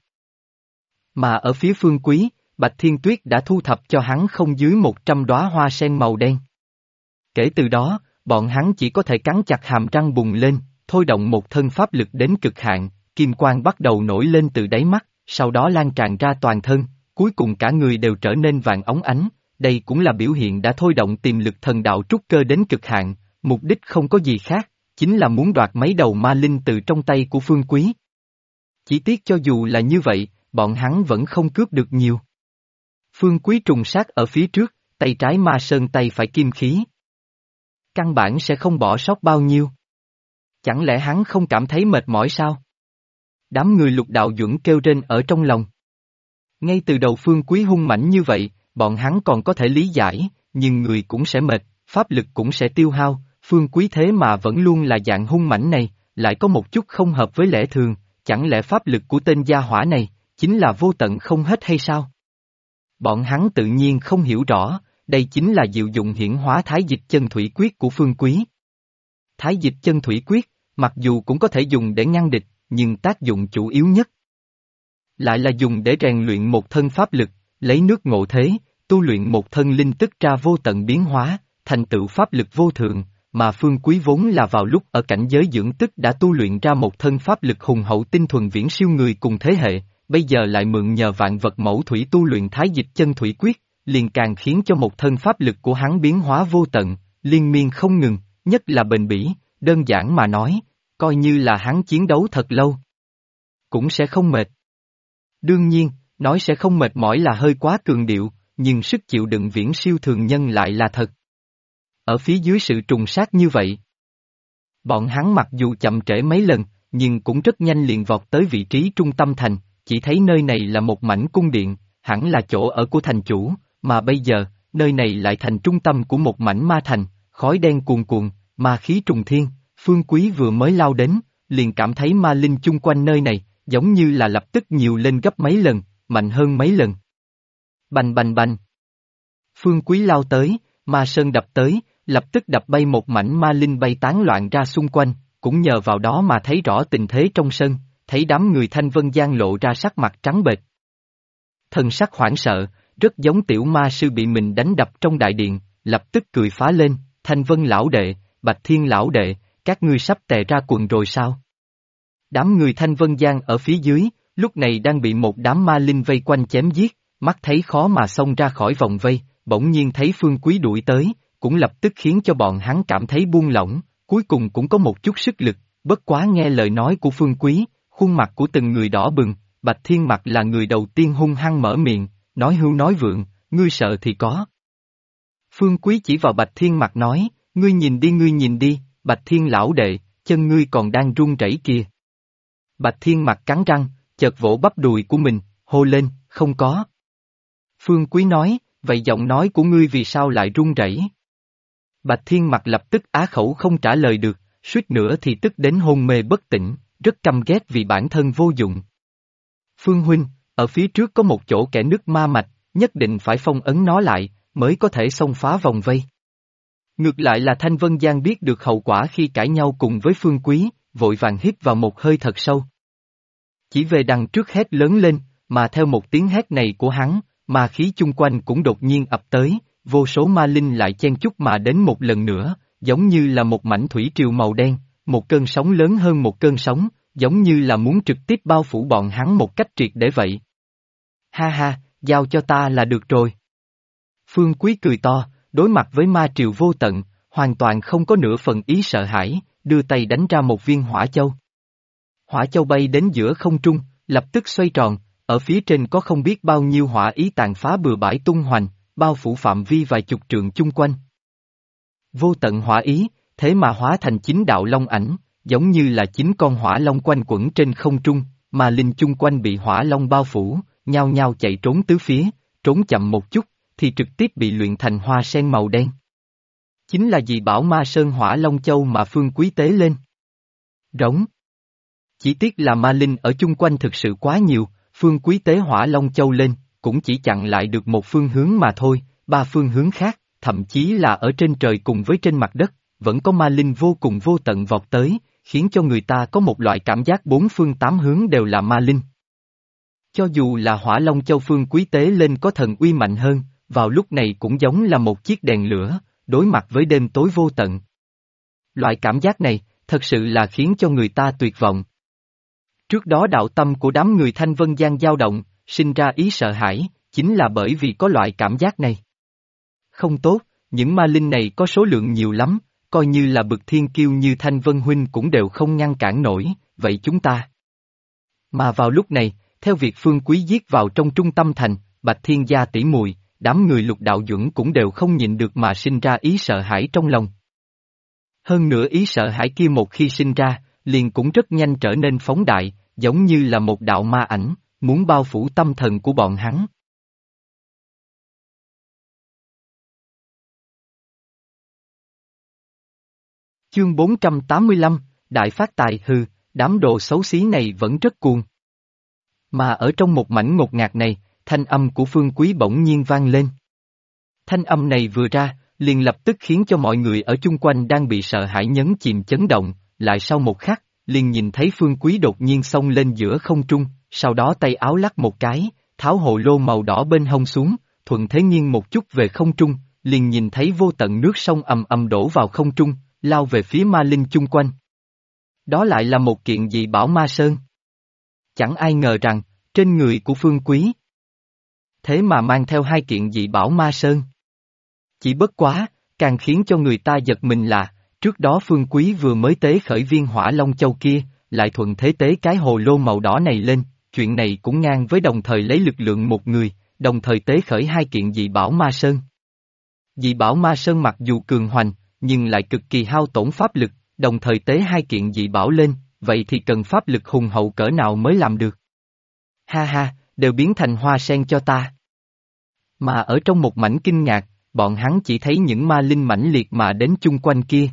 Mà ở phía Phương Quý, Bạch Thiên Tuyết đã thu thập cho hắn không dưới 100 đóa hoa sen màu đen. Kể từ đó, bọn hắn chỉ có thể cắn chặt hàm răng bùng lên, thôi động một thân pháp lực đến cực hạn, kim quang bắt đầu nổi lên từ đáy mắt, sau đó lan tràn ra toàn thân, cuối cùng cả người đều trở nên vàng óng ánh, đây cũng là biểu hiện đã thôi động tiềm lực thần đạo trúc cơ đến cực hạn, mục đích không có gì khác, chính là muốn đoạt mấy đầu ma linh từ trong tay của Phương Quý. Chỉ tiếc cho dù là như vậy, bọn hắn vẫn không cướp được nhiều. Phương Quý trùng sát ở phía trước, tay trái ma sơn tay phải kim khí. Căn bản sẽ không bỏ sót bao nhiêu. Chẳng lẽ hắn không cảm thấy mệt mỏi sao? Đám người Lục Đạo Duẩn kêu rên ở trong lòng. Ngay từ đầu Phương Quý hung mãnh như vậy, bọn hắn còn có thể lý giải, nhưng người cũng sẽ mệt, pháp lực cũng sẽ tiêu hao, Phương Quý thế mà vẫn luôn là dạng hung mãnh này, lại có một chút không hợp với lẽ thường, chẳng lẽ pháp lực của tên gia hỏa này, chính là vô tận không hết hay sao? Bọn hắn tự nhiên không hiểu rõ, đây chính là diệu dụng hiển hóa Thái Dịch Chân Thủy Quyết của Phương Quý. Thái Dịch Chân Thủy Quyết, mặc dù cũng có thể dùng để ngăn địch, nhưng tác dụng chủ yếu nhất lại là dùng để rèn luyện một thân pháp lực, lấy nước ngộ thế, tu luyện một thân linh tức ra vô tận biến hóa, thành tựu pháp lực vô thượng, mà Phương Quý vốn là vào lúc ở cảnh giới dưỡng tức đã tu luyện ra một thân pháp lực hùng hậu tinh thuần viễn siêu người cùng thế hệ, bây giờ lại mượn nhờ vạn vật mẫu thủy tu luyện Thái Dịch Chân Thủy Quyết, liền càng khiến cho một thân pháp lực của hắn biến hóa vô tận, liên miên không ngừng, nhất là bền bỉ, đơn giản mà nói, coi như là hắn chiến đấu thật lâu, cũng sẽ không mệt. Đương nhiên, nói sẽ không mệt mỏi là hơi quá cường điệu, nhưng sức chịu đựng viễn siêu thường nhân lại là thật. Ở phía dưới sự trùng sát như vậy, bọn hắn mặc dù chậm trễ mấy lần, nhưng cũng rất nhanh liền vọt tới vị trí trung tâm thành, chỉ thấy nơi này là một mảnh cung điện, hẳn là chỗ ở của thành chủ, mà bây giờ, nơi này lại thành trung tâm của một mảnh ma thành, khói đen cuồn cuộn, ma khí trùng thiên, Phương Quý vừa mới lao đến, liền cảm thấy ma linh chung quanh nơi này, giống như là lập tức nhiều lên gấp mấy lần, mạnh hơn mấy lần. Bành bành bành. Phương Quý lao tới, ma sơn đập tới, lập tức đập bay một mảnh ma linh bay tán loạn ra xung quanh, cũng nhờ vào đó mà thấy rõ tình thế trong sân, thấy đám người Thanh Vân Giang lộ ra sắc mặt trắng bệch. Thần sắc hoảng sợ, rất giống tiểu ma sư bị mình đánh đập trong đại điện, lập tức cười phá lên, Thanh Vân lão đệ, Bạch Thiên lão đệ, các ngươi sắp tè ra quần rồi sao? Đám người Thanh Vân Giang ở phía dưới, lúc này đang bị một đám ma linh vây quanh chém giết, mắt thấy khó mà xông ra khỏi vòng vây, bỗng nhiên thấy Phương Quý đuổi tới, cũng lập tức khiến cho bọn hắn cảm thấy buông lỏng, cuối cùng cũng có một chút sức lực, bất quá nghe lời nói của Phương Quý, khuôn mặt của từng người đỏ bừng, Bạch Thiên Mặc là người đầu tiên hung hăng mở miệng, nói hưu nói vượng, ngươi sợ thì có. Phương Quý chỉ vào Bạch Thiên Mặc nói, ngươi nhìn đi, Bạch Thiên lão đệ, chân ngươi còn đang run rẩy kìa. Bạch Thiên Mặc cắn răng, chợt vỗ bắp đùi của mình, hô lên, không có. Phương Quý nói, vậy giọng nói của ngươi vì sao lại run rẩy? Bạch Thiên Mặc lập tức á khẩu không trả lời được, suýt nữa thì tức đến hôn mê bất tỉnh, rất căm ghét vì bản thân vô dụng. Phương huynh, ở phía trước có một chỗ kẽ nứt ma mạch, nhất định phải phong ấn nó lại, mới có thể xông phá vòng vây. Ngược lại là Thanh Vân Giang biết được hậu quả khi cãi nhau cùng với Phương Quý, vội vàng hít vào một hơi thật sâu. Chỉ về đằng trước hét lớn lên, mà theo một tiếng hét này của hắn, ma khí chung quanh cũng đột nhiên ập tới, vô số ma linh lại chen chúc mà đến một lần nữa, giống như là một mảnh thủy triều màu đen, một cơn sóng lớn hơn một cơn sóng, giống như là muốn trực tiếp bao phủ bọn hắn một cách triệt để vậy. Ha ha, giao cho ta là được rồi. Phương Quý cười to, đối mặt với ma triều vô tận, hoàn toàn không có nửa phần ý sợ hãi, đưa tay đánh ra một viên hỏa châu. Hỏa châu bay đến giữa không trung, lập tức xoay tròn, ở phía trên có không biết bao nhiêu hỏa ý tàn phá bừa bãi tung hoành, bao phủ phạm vi vài chục trượng chung quanh. Vô tận hỏa ý, thế mà hóa thành 9 đạo long ảnh, giống như là 9 con hỏa long quanh quẩn trên không trung, mà linh chung quanh bị hỏa long bao phủ, nhao nhao chạy trốn tứ phía, trốn chậm một chút, thì trực tiếp bị luyện thành hoa sen màu đen. Chính là dị bảo ma sơn hỏa long châu mà Phương Quý tế lên. Rống. Chỉ tiếc là ma linh ở chung quanh thực sự quá nhiều, Phương Quý tế hỏa long châu lên, cũng chỉ chặn lại được một phương hướng mà thôi, 3 phương hướng khác, thậm chí là ở trên trời cùng với trên mặt đất, vẫn có ma linh vô cùng vô tận vọt tới, khiến cho người ta có một loại cảm giác 4 phương 8 hướng đều là ma linh. Cho dù là hỏa long châu Phương Quý tế lên có thần uy mạnh hơn, vào lúc này cũng giống là một chiếc đèn lửa, đối mặt với đêm tối vô tận. Loại cảm giác này, thật sự là khiến cho người ta tuyệt vọng. Trước đó đạo tâm của đám người Thanh Vân Giang dao động, sinh ra ý sợ hãi, chính là bởi vì có loại cảm giác này. Không tốt, những ma linh này có số lượng nhiều lắm, coi như là bậc thiên kiêu như Thanh Vân Huynh cũng đều không ngăn cản nổi, vậy chúng ta. Mà vào lúc này, theo việc Phương Quý giết vào trong trung tâm thành, Bạch Thiên Gia tỷ muội, đám người Lục Đạo Duẩn cũng đều không nhịn được mà sinh ra ý sợ hãi trong lòng. Hơn nữa ý sợ hãi kia một khi sinh ra, liền cũng rất nhanh trở nên phóng đại, giống như là một đạo ma ảnh, muốn bao phủ tâm thần của bọn hắn. Chương 485, Đại phát tài hừ, đám đồ xấu xí này vẫn rất cuồng. Mà ở trong một mảnh ngột ngạt này, thanh âm của Phương Quý bỗng nhiên vang lên. Thanh âm này vừa ra, liền lập tức khiến cho mọi người ở chung quanh đang bị sợ hãi nhấn chìm chấn động, lại sau một khắc, liền nhìn thấy Phương Quý đột nhiên xông lên giữa không trung, sau đó tay áo lắc một cái, tháo hồ lô màu đỏ bên hông xuống, thuận thế nghiêng một chút về không trung, liền nhìn thấy vô tận nước sông ầm ầm đổ vào không trung, lao về phía ma linh chung quanh. Đó lại là một kiện dị bảo ma sơn. Chẳng ai ngờ rằng, trên người của Phương Quý thế mà mang theo 2 kiện dị bảo ma sơn. Chỉ bất quá, càng khiến cho người ta giật mình là, trước đó Phương Quý vừa mới tế khởi viên hỏa long châu kia, lại thuận thế tế cái hồ lô màu đỏ này lên, chuyện này cũng ngang với đồng thời lấy lực lượng một người, đồng thời tế khởi 2 kiện dị bảo ma sơn. Dị bảo ma sơn mặc dù cường hoành, nhưng lại cực kỳ hao tổn pháp lực, đồng thời tế 2 kiện dị bảo lên, vậy thì cần pháp lực hùng hậu cỡ nào mới làm được. Ha ha, đều biến thành hoa sen cho ta. Mà ở trong một mảnh kinh ngạc, bọn hắn chỉ thấy những ma linh mãnh liệt mà đến chung quanh kia.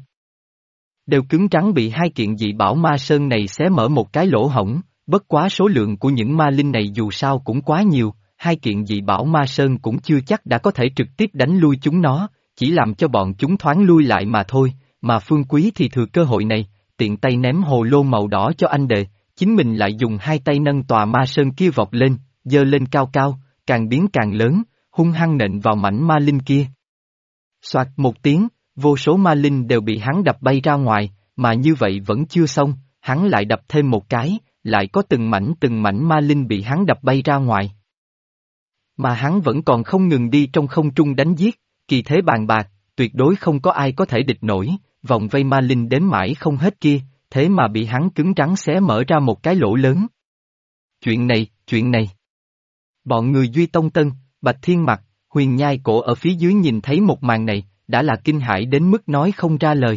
Đều cứng rắn bị 2 kiện dị bảo ma sơn này xé mở một cái lỗ hổng, bất quá số lượng của những ma linh này dù sao cũng quá nhiều, 2 kiện dị bảo ma sơn cũng chưa chắc đã có thể trực tiếp đánh lui chúng nó, chỉ làm cho bọn chúng thoáng lui lại mà thôi, mà Phương Quý thì thừa cơ hội này, tiện tay ném hồ lô màu đỏ cho anh đệ, chính mình lại dùng 2 tay nâng tòa ma sơn kia vọt lên, giơ lên cao cao, càng biến càng lớn, hung hăng nện vào mảnh ma linh kia. Soạt một tiếng, vô số ma linh đều bị hắn đập bay ra ngoài, mà như vậy vẫn chưa xong, hắn lại đập thêm một cái, lại có từng mảnh ma linh bị hắn đập bay ra ngoài. Mà hắn vẫn còn không ngừng đi trong không trung đánh giết, kỳ thế bàn bạc, tuyệt đối không có ai có thể địch nổi, vòng vây ma linh đếm mãi không hết kia, thế mà bị hắn cứng rắn xé mở ra một cái lỗ lớn. Chuyện này. Bọn người Duy Tông Tân, Bạch Thiên Mặc, Huyền Nhai Cổ ở phía dưới nhìn thấy một màn này, đã là kinh hãi đến mức nói không ra lời.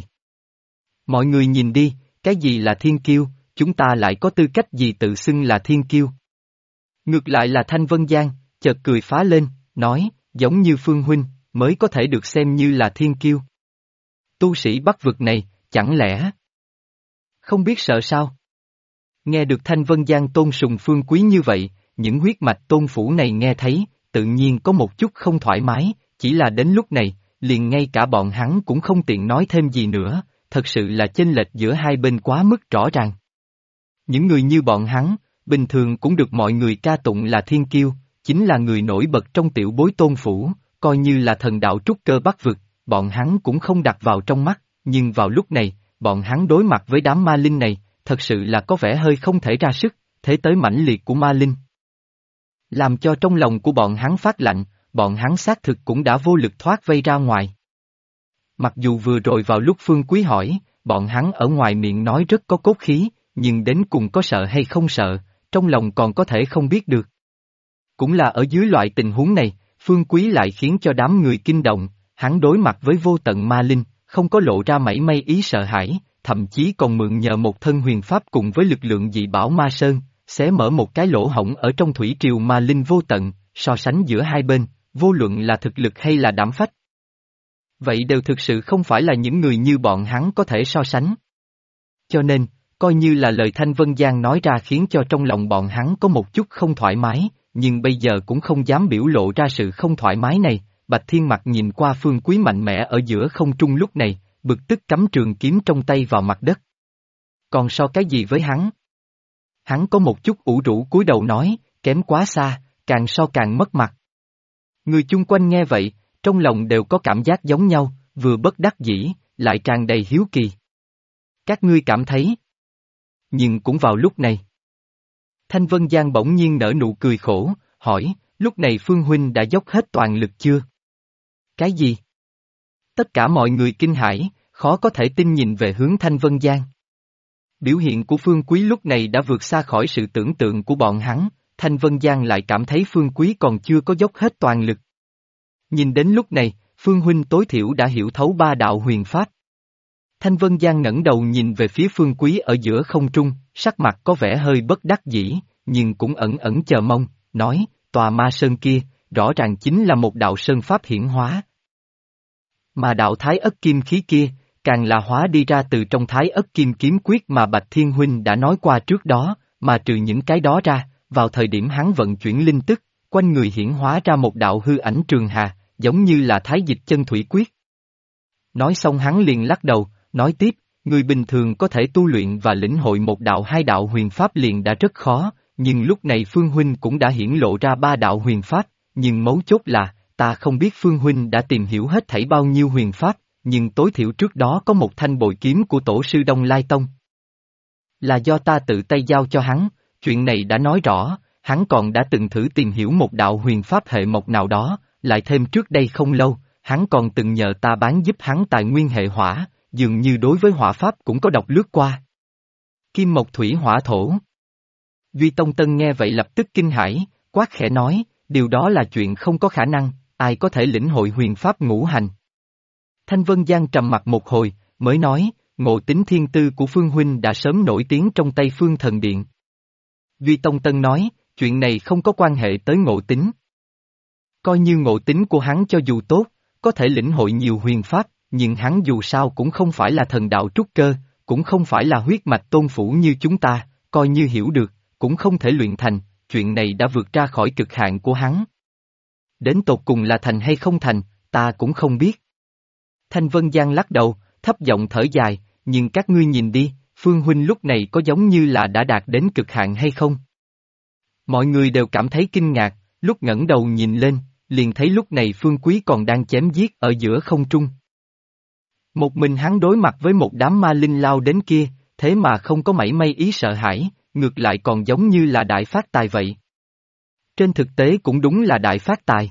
Mọi người nhìn đi, cái gì là thiên kiêu, chúng ta lại có tư cách gì tự xưng là thiên kiêu. Ngược lại là Thanh Vân Giang, chợt cười phá lên, nói, giống như Phương Huynh, mới có thể được xem như là thiên kiêu. Tu sĩ Bắc vực này, chẳng lẽ không biết sợ sao? Nghe được Thanh Vân Giang tôn sùng Phương Quý như vậy, những huyết mạch tôn phủ này nghe thấy, tự nhiên có một chút không thoải mái, chỉ là đến lúc này, liền ngay cả bọn hắn cũng không tiện nói thêm gì nữa, thật sự là chênh lệch giữa hai bên quá mức rõ ràng. Những người như bọn hắn, bình thường cũng được mọi người ca tụng là thiên kiêu, chính là người nổi bật trong tiểu bối tôn phủ, coi như là thần đạo trúc cơ Bắc vực, bọn hắn cũng không đặt vào trong mắt, nhưng vào lúc này, bọn hắn đối mặt với đám ma linh này, thật sự là có vẻ hơi không thể ra sức, thế tới mãnh liệt của ma linh. Làm cho trong lòng của bọn hắn phát lạnh, bọn hắn xác thực cũng đã vô lực thoát vây ra ngoài. Mặc dù vừa rồi vào lúc Phương Quý hỏi, bọn hắn ở ngoài miệng nói rất có cốt khí, nhưng đến cùng có sợ hay không sợ, trong lòng còn có thể không biết được. Cũng là ở dưới loại tình huống này, Phương Quý lại khiến cho đám người kinh động, hắn đối mặt với vô tận ma linh, không có lộ ra mảy may ý sợ hãi, thậm chí còn mượn nhờ một thân huyền pháp cùng với lực lượng dị bảo ma sơn, xé mở một cái lỗ hổng ở trong thủy triều ma linh vô tận, so sánh giữa hai bên, vô luận là thực lực hay là đảm phách. Vậy đều thực sự không phải là những người như bọn hắn có thể so sánh. Cho nên, coi như là lời Thanh Vân Giang nói ra khiến cho trong lòng bọn hắn có một chút không thoải mái, nhưng bây giờ cũng không dám biểu lộ ra sự không thoải mái này. Bạch Thiên Mặc nhìn qua Phương Quý mạnh mẽ ở giữa không trung lúc này, bực tức cắm trường kiếm trong tay vào mặt đất. Còn so cái gì với hắn? Hắn có một chút ủ rũ cúi đầu nói, kém quá xa, càng so càng mất mặt. Người chung quanh nghe vậy, trong lòng đều có cảm giác giống nhau, vừa bất đắc dĩ, lại tràn đầy hiếu kỳ. Các ngươi cảm thấy. Nhưng cũng vào lúc này. Thanh Vân Giang bỗng nhiên nở nụ cười khổ, hỏi, lúc này Phương Huynh đã dốc hết toàn lực chưa? Cái gì? Tất cả mọi người kinh hãi, khó có thể tin nhìn về hướng Thanh Vân Giang. Biểu hiện của Phương Quý lúc này đã vượt xa khỏi sự tưởng tượng của bọn hắn, Thanh Vân Giang lại cảm thấy Phương Quý còn chưa có dốc hết toàn lực. Nhìn đến lúc này, Phương Huynh tối thiểu đã hiểu thấu ba đạo huyền pháp. Thanh Vân Giang ngẩng đầu nhìn về phía Phương Quý ở giữa không trung, sắc mặt có vẻ hơi bất đắc dĩ, nhưng cũng ẩn ẩn chờ mong, nói, tòa ma sơn kia, rõ ràng chính là một đạo sơn pháp hiển hóa. Mà đạo Thái Ất Kim khí kia, càng là hóa đi ra từ trong Thái Ất Kim kiếm quyết mà Bạch Thiên Huynh đã nói qua trước đó, mà trừ những cái đó ra, vào thời điểm hắn vận chuyển linh tức, quanh người hiển hóa ra một đạo hư ảnh trường hà, giống như là Thái Dịch Chân Thủy Quyết. Nói xong hắn liền lắc đầu, nói tiếp, người bình thường có thể tu luyện và lĩnh hội một đạo hai đạo huyền pháp liền đã rất khó, nhưng lúc này Phương Huynh cũng đã hiển lộ ra ba đạo huyền pháp, nhưng mấu chốt là, ta không biết Phương Huynh đã tìm hiểu hết thảy bao nhiêu huyền pháp, nhưng tối thiểu trước đó có một thanh bội kiếm của tổ sư Đông Lai Tông. Là do ta tự tay giao cho hắn, chuyện này đã nói rõ, hắn còn đã từng thử tìm hiểu một đạo huyền pháp hệ mộc nào đó, lại thêm trước đây không lâu, hắn còn từng nhờ ta bán giúp hắn tài nguyên hệ hỏa, dường như đối với hỏa pháp cũng có đọc lướt qua. Kim mộc thủy hỏa thổ. Duy Tông Tân nghe vậy lập tức kinh hãi, quát khẽ nói, điều đó là chuyện không có khả năng, ai có thể lĩnh hội huyền pháp ngũ hành. Thanh Vân Giang trầm mặt một hồi, mới nói, ngộ tính thiên tư của Phương Huynh đã sớm nổi tiếng trong Tây Phương Thần Điện. Duy Tông Tân nói, chuyện này không có quan hệ tới ngộ tính. Coi như ngộ tính của hắn cho dù tốt, có thể lĩnh hội nhiều huyền pháp, nhưng hắn dù sao cũng không phải là thần đạo trúc cơ, cũng không phải là huyết mạch tôn phủ như chúng ta, coi như hiểu được, cũng không thể luyện thành, chuyện này đã vượt ra khỏi cực hạn của hắn. Đến tột cùng là thành hay không thành, ta cũng không biết. Thanh Vân Giang lắc đầu, thấp giọng thở dài, nhưng các ngươi nhìn đi, Phương Huynh lúc này có giống như là đã đạt đến cực hạn hay không? Mọi người đều cảm thấy kinh ngạc, lúc ngẩng đầu nhìn lên, liền thấy lúc này Phương Quý còn đang chém giết ở giữa không trung. Một mình hắn đối mặt với một đám ma linh lao đến kia, thế mà không có mảy may ý sợ hãi, ngược lại còn giống như là đại phát tài vậy. Trên thực tế cũng đúng là đại phát tài.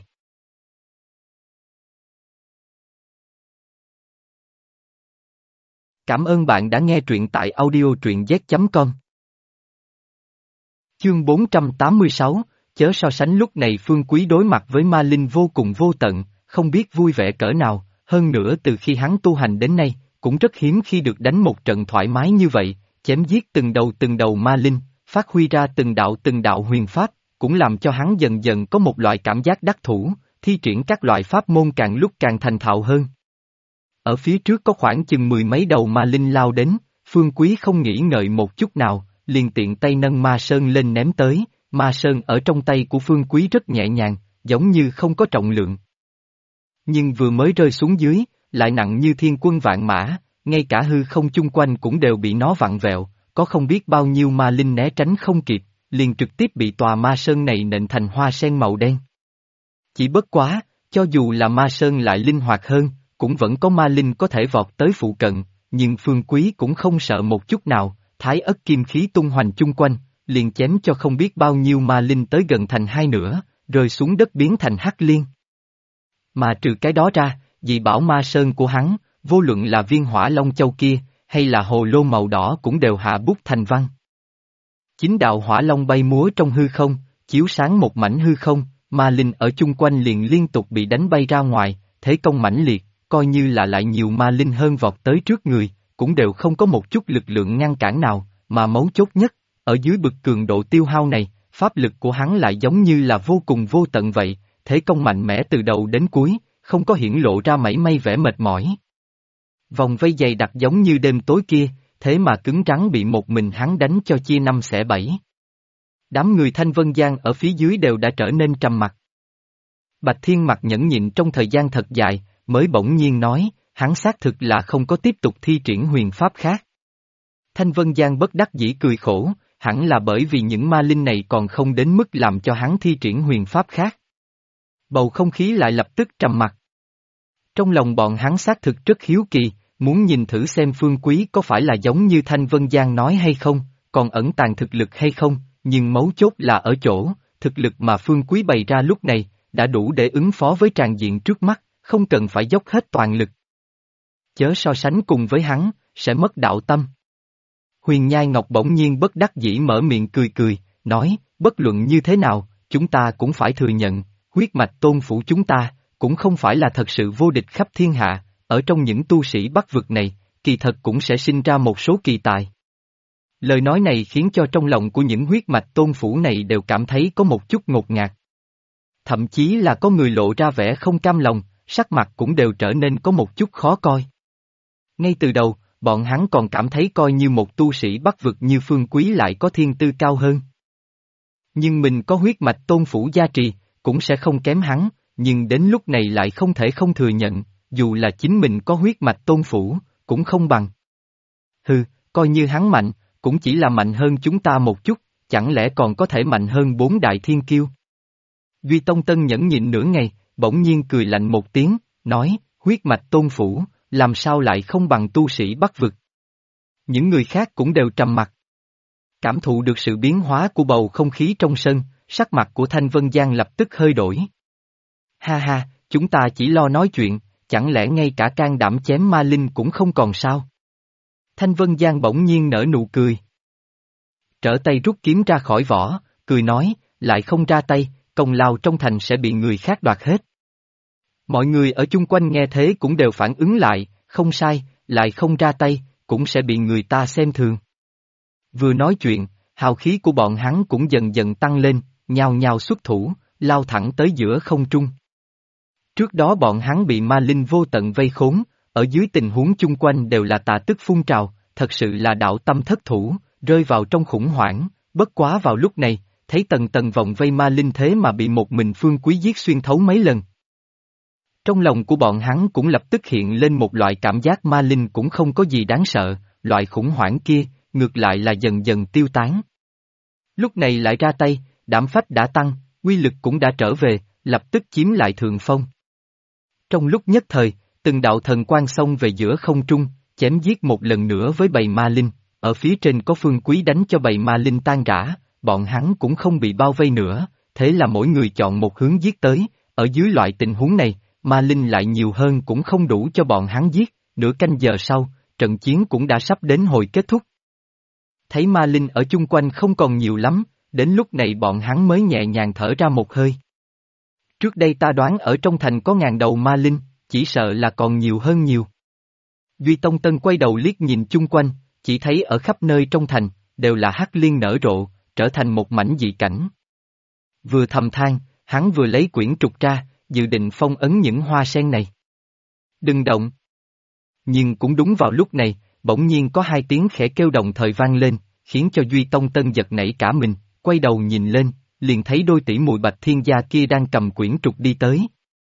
Cảm ơn bạn đã nghe truyện tại audio truyện z.com. Chương 486, chớ so sánh lúc này Phương Quý đối mặt với ma linh vô cùng vô tận, không biết vui vẻ cỡ nào, hơn nữa từ khi hắn tu hành đến nay, cũng rất hiếm khi được đánh một trận thoải mái như vậy, chém giết từng đầu ma linh, phát huy ra từng đạo huyền pháp, cũng làm cho hắn dần dần có một loại cảm giác đắc thủ, thi triển các loại pháp môn càng lúc càng thành thạo hơn. Ở phía trước có khoảng chừng mười mấy đầu ma linh lao đến, Phương Quý không nghĩ ngợi một chút nào, liền tiện tay nâng ma sơn lên ném tới, ma sơn ở trong tay của Phương Quý rất nhẹ nhàng, giống như không có trọng lượng. Nhưng vừa mới rơi xuống dưới, lại nặng như thiên quân vạn mã, ngay cả hư không chung quanh cũng đều bị nó vặn vẹo, có không biết bao nhiêu ma linh né tránh không kịp, liền trực tiếp bị tòa ma sơn này nện thành hoa sen màu đen. Chỉ bất quá, cho dù là ma sơn lại linh hoạt hơn, cũng vẫn có ma linh có thể vọt tới phụ cận, nhưng Phương Quý cũng không sợ một chút nào, thái ất kim khí tung hoành chung quanh, liền chém cho không biết bao nhiêu ma linh tới gần thành hai nửa, rơi xuống đất biến thành hắc liên. Mà trừ cái đó ra, dị bảo ma sơn của hắn, vô luận là viên hỏa long châu kia, hay là hồ lô màu đỏ cũng đều hạ bút thành văn. Chính đạo hỏa long bay múa trong hư không, chiếu sáng một mảnh hư không, ma linh ở chung quanh liền liên tục bị đánh bay ra ngoài, thế công mãnh liệt, coi như là lại nhiều ma linh hơn vọt tới trước người, cũng đều không có một chút lực lượng ngăn cản nào, mà mấu chốt nhất, ở dưới bực cường độ tiêu hao này, pháp lực của hắn lại giống như là vô cùng vô tận vậy, thế công mạnh mẽ từ đầu đến cuối, không có hiển lộ ra mảy may vẻ mệt mỏi. Vòng vây dày đặc giống như đêm tối kia, thế mà cứng rắn bị một mình hắn đánh cho chia năm xẻ bảy. Đám người Thanh Vân Giang ở phía dưới đều đã trở nên trầm mặc. Bạch Thiên Mặc nhẫn nhịn trong thời gian thật dài, mới bỗng nhiên nói, hắn xác thực là không có tiếp tục thi triển huyền pháp khác. Thanh Vân Giang bất đắc dĩ cười khổ, hẳn là bởi vì những ma linh này còn không đến mức làm cho hắn thi triển huyền pháp khác. Bầu không khí lại lập tức trầm mặc. Trong lòng bọn hắn xác thực rất hiếu kỳ, muốn nhìn thử xem Phương Quý có phải là giống như Thanh Vân Giang nói hay không, còn ẩn tàng thực lực hay không, nhưng mấu chốt là ở chỗ, thực lực mà Phương Quý bày ra lúc này, đã đủ để ứng phó với tràn diện trước mắt, không cần phải dốc hết toàn lực. Chớ so sánh cùng với hắn, sẽ mất đạo tâm. Huyền Nhai Ngọc bỗng nhiên bất đắc dĩ mở miệng cười cười, nói, bất luận như thế nào, chúng ta cũng phải thừa nhận, huyết mạch tôn phủ chúng ta, cũng không phải là thật sự vô địch khắp thiên hạ, ở trong những tu sĩ bắc vực này, kỳ thật cũng sẽ sinh ra một số kỳ tài. Lời nói này khiến cho trong lòng của những huyết mạch tôn phủ này đều cảm thấy có một chút ngột ngạt. Thậm chí là có người lộ ra vẻ không cam lòng, sắc mặt cũng đều trở nên có một chút khó coi. Ngay từ đầu, bọn hắn còn cảm thấy coi như một tu sĩ bắc vực như Phương Quý lại có thiên tư cao hơn. Nhưng mình có huyết mạch tôn phủ gia trì, cũng sẽ không kém hắn, nhưng đến lúc này lại không thể không thừa nhận, dù là chính mình có huyết mạch tôn phủ, cũng không bằng. Hừ, coi như hắn mạnh, cũng chỉ là mạnh hơn chúng ta một chút, chẳng lẽ còn có thể mạnh hơn bốn đại thiên kiêu. Duy Tông Tân nhẫn nhịn nửa ngày, bỗng nhiên cười lạnh một tiếng, nói, huyết mạch tôn phủ, làm sao lại không bằng tu sĩ bắc vực. Những người khác cũng đều trầm mặc. Cảm thụ được sự biến hóa của bầu không khí trong sân, sắc mặt của Thanh Vân Giang lập tức hơi đổi. Ha ha, chúng ta chỉ lo nói chuyện, chẳng lẽ ngay cả can đảm chém ma linh cũng không còn sao? Thanh Vân Giang bỗng nhiên nở nụ cười. Trở tay rút kiếm ra khỏi vỏ, cười nói, lại không ra tay, công lao trong thành sẽ bị người khác đoạt hết. Mọi người ở chung quanh nghe thế cũng đều phản ứng lại, không sai, lại không ra tay, cũng sẽ bị người ta xem thường. Vừa nói chuyện, hào khí của bọn hắn cũng dần dần tăng lên, nhao nhao xuất thủ, lao thẳng tới giữa không trung. Trước đó bọn hắn bị ma linh vô tận vây khốn, ở dưới tình huống chung quanh đều là tà tức phun trào, thật sự là đạo tâm thất thủ, rơi vào trong khủng hoảng, bất quá vào lúc này, thấy tầng tầng vòng vây ma linh thế mà bị một mình Phương Quý giết xuyên thấu mấy lần. Trong lòng của bọn hắn cũng lập tức hiện lên một loại cảm giác ma linh cũng không có gì đáng sợ, loại khủng hoảng kia, ngược lại là dần dần tiêu tán. Lúc này lại ra tay, đảm phách đã tăng, uy lực cũng đã trở về, lập tức chiếm lại thượng phong. Trong lúc nhất thời, từng đạo thần quang xông về giữa không trung, chém giết một lần nữa với bầy ma linh, ở phía trên có Phương Quý đánh cho bầy ma linh tan rã, bọn hắn cũng không bị bao vây nữa, thế là mỗi người chọn một hướng giết tới, ở dưới loại tình huống này, ma linh lại nhiều hơn cũng không đủ cho bọn hắn giết, nửa canh giờ sau, trận chiến cũng đã sắp đến hồi kết thúc. Thấy ma linh ở chung quanh không còn nhiều lắm, đến lúc này bọn hắn mới nhẹ nhàng thở ra một hơi. Trước đây ta đoán ở trong thành có 1000 đầu ma linh, chỉ sợ là còn nhiều hơn nhiều. Duy Tông Tân quay đầu liếc nhìn chung quanh, chỉ thấy ở khắp nơi trong thành, đều là hắc liên nở rộ, trở thành một mảnh dị cảnh. Vừa thầm than, hắn vừa lấy quyển trục ra, dự định phong ấn những hoa sen này. Đừng động! Nhưng cũng đúng vào lúc này, bỗng nhiên có 2 tiếng khẽ kêu đồng thời vang lên, khiến cho Duy Tông Tân giật nảy cả mình, quay đầu nhìn lên, liền thấy đôi tỷ muội Bạch Thiên Gia kia đang cầm quyển trục đi tới.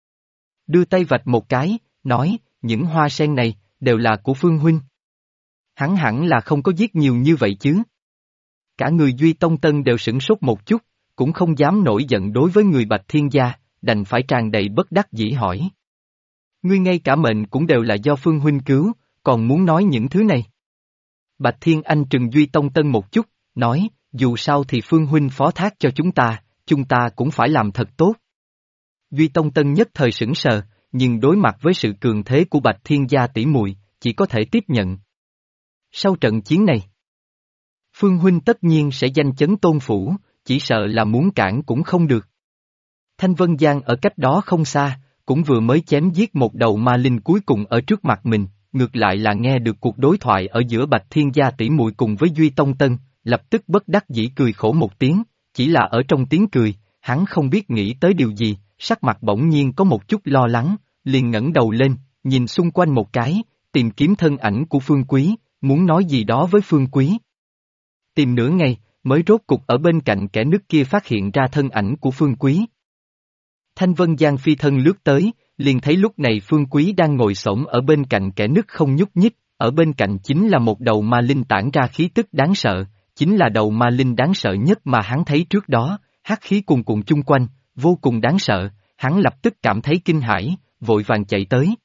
Đưa tay vạch một cái, nói, những hoa sen này, đều là của Phương Huynh. Hắn hẳn là không có giết nhiều như vậy chứ. Cả người Duy Tông Tân đều sửng sốt một chút, cũng không dám nổi giận đối với người Bạch Thiên Gia, đành phải tràn đầy bất đắc dĩ hỏi. Ngươi ngay cả mệnh cũng đều là do Phương Huynh cứu, còn muốn nói những thứ này. Bạch Thiên Anh trừng Duy Tông Tân một chút, nói, dù sao thì Phương Huynh phó thác cho chúng ta cũng phải làm thật tốt. Duy Tông Tân nhất thời sững sờ, nhưng đối mặt với sự cường thế của Bạch Thiên Gia tỷ muội, chỉ có thể tiếp nhận. Sau trận chiến này, Phương Huynh tất nhiên sẽ danh chấn Tôn Phủ, chỉ sợ là muốn cản cũng không được. Thanh Vân Giang ở cách đó không xa, cũng vừa mới chém giết một đầu ma linh cuối cùng ở trước mặt mình, ngược lại là nghe được cuộc đối thoại ở giữa Bạch Thiên Gia tỷ muội cùng với Duy Tông Tân, lập tức bất đắc dĩ cười khổ một tiếng, chỉ là ở trong tiếng cười, hắn không biết nghĩ tới điều gì, sắc mặt bỗng nhiên có một chút lo lắng, liền ngẩng đầu lên, nhìn xung quanh một cái, tìm kiếm thân ảnh của Phương Quý, muốn nói gì đó với Phương Quý. Tìm nửa ngày, mới rốt cục ở bên cạnh kẻ nứt kia phát hiện ra thân ảnh của Phương Quý. Thanh Vân Giang phi thân lướt tới, liền thấy lúc này Phương Quý đang ngồi xổm ở bên cạnh kẻ nứt không nhúc nhích, ở bên cạnh chính là một đầu ma linh tản ra khí tức đáng sợ, chính là đầu ma linh đáng sợ nhất mà hắn thấy trước đó, hắc khí cuồn cuộn chung quanh, vô cùng đáng sợ, hắn lập tức cảm thấy kinh hãi, vội vàng chạy tới.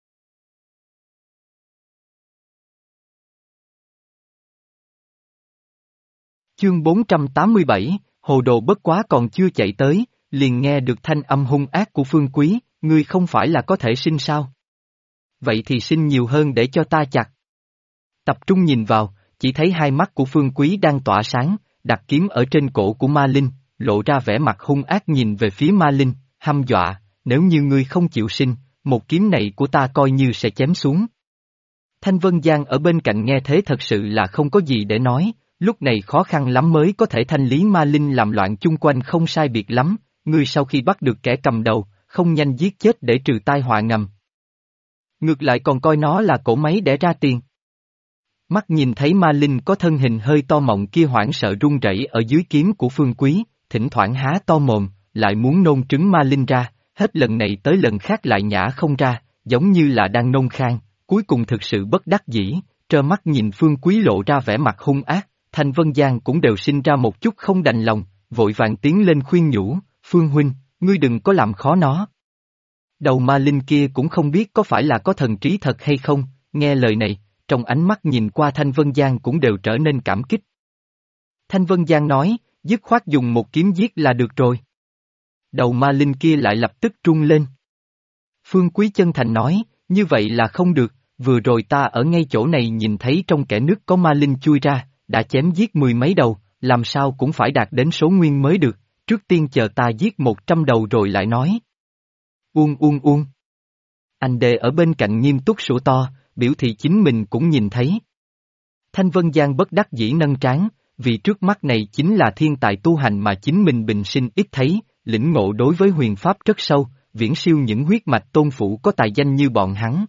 Chương 487, hồ đồ bất quá còn chưa chạy tới, liền nghe được thanh âm hung ác của Phương Quý, ngươi không phải là có thể sinh sao? Vậy thì sinh nhiều hơn để cho ta chặt. Tập trung nhìn vào, chỉ thấy hai mắt của Phương Quý đang tỏa sáng, đặt kiếm ở trên cổ của ma linh, lộ ra vẻ mặt hung ác nhìn về phía ma linh, hăm dọa, nếu như ngươi không chịu sinh, một kiếm này của ta coi như sẽ chém xuống. Thanh Vân Giang ở bên cạnh nghe thế thật sự là không có gì để nói, lúc này khó khăn lắm mới có thể thanh lý ma linh làm loạn chung quanh không sai biệt lắm, ngươi sau khi bắt được kẻ cầm đầu, không nhanh giết chết để trừ tai họa ngầm. Ngược lại còn coi nó là cỗ máy để ra tiền. Mắt nhìn thấy ma linh có thân hình hơi to mọng kia hoảng sợ run rẩy ở dưới kiếm của Phương Quý, thỉnh thoảng há to mồm, lại muốn nôn trứng ma linh ra, hết lần này tới lần khác lại nhả không ra, giống như là đang nôn khan, cuối cùng thực sự bất đắc dĩ, trơ mắt nhìn Phương Quý lộ ra vẻ mặt hung ác, Thanh Vân Giang cũng đều sinh ra một chút không đành lòng, vội vàng tiến lên khuyên nhủ, Phương Huynh, ngươi đừng có làm khó nó. Đầu ma linh kia cũng không biết có phải là có thần trí thật hay không, nghe lời này, trong ánh mắt nhìn qua Thanh Vân Giang cũng đều trở nên cảm kích. Thanh Vân Giang nói, dứt khoát dùng một kiếm giết là được rồi. Đầu ma linh kia lại lập tức trung lên. Phương Quý chân thành nói, như vậy là không được, vừa rồi ta ở ngay chỗ này nhìn thấy trong kẽ nước có ma linh chui ra, đã chém giết 10 mấy đầu, làm sao cũng phải đạt đến số nguyên mới được, trước tiên chờ ta giết 100 đầu rồi lại nói. Uông. Anh đề ở bên cạnh nghiêm túc sủa to, biểu thị chính mình cũng nhìn thấy. Thanh Vân Giang bất đắc dĩ nâng trán, vì trước mắt này chính là thiên tài tu hành mà chính mình bình sinh ít thấy, lĩnh ngộ đối với huyền pháp rất sâu, viễn siêu những huyết mạch tôn phủ có tài danh như bọn hắn.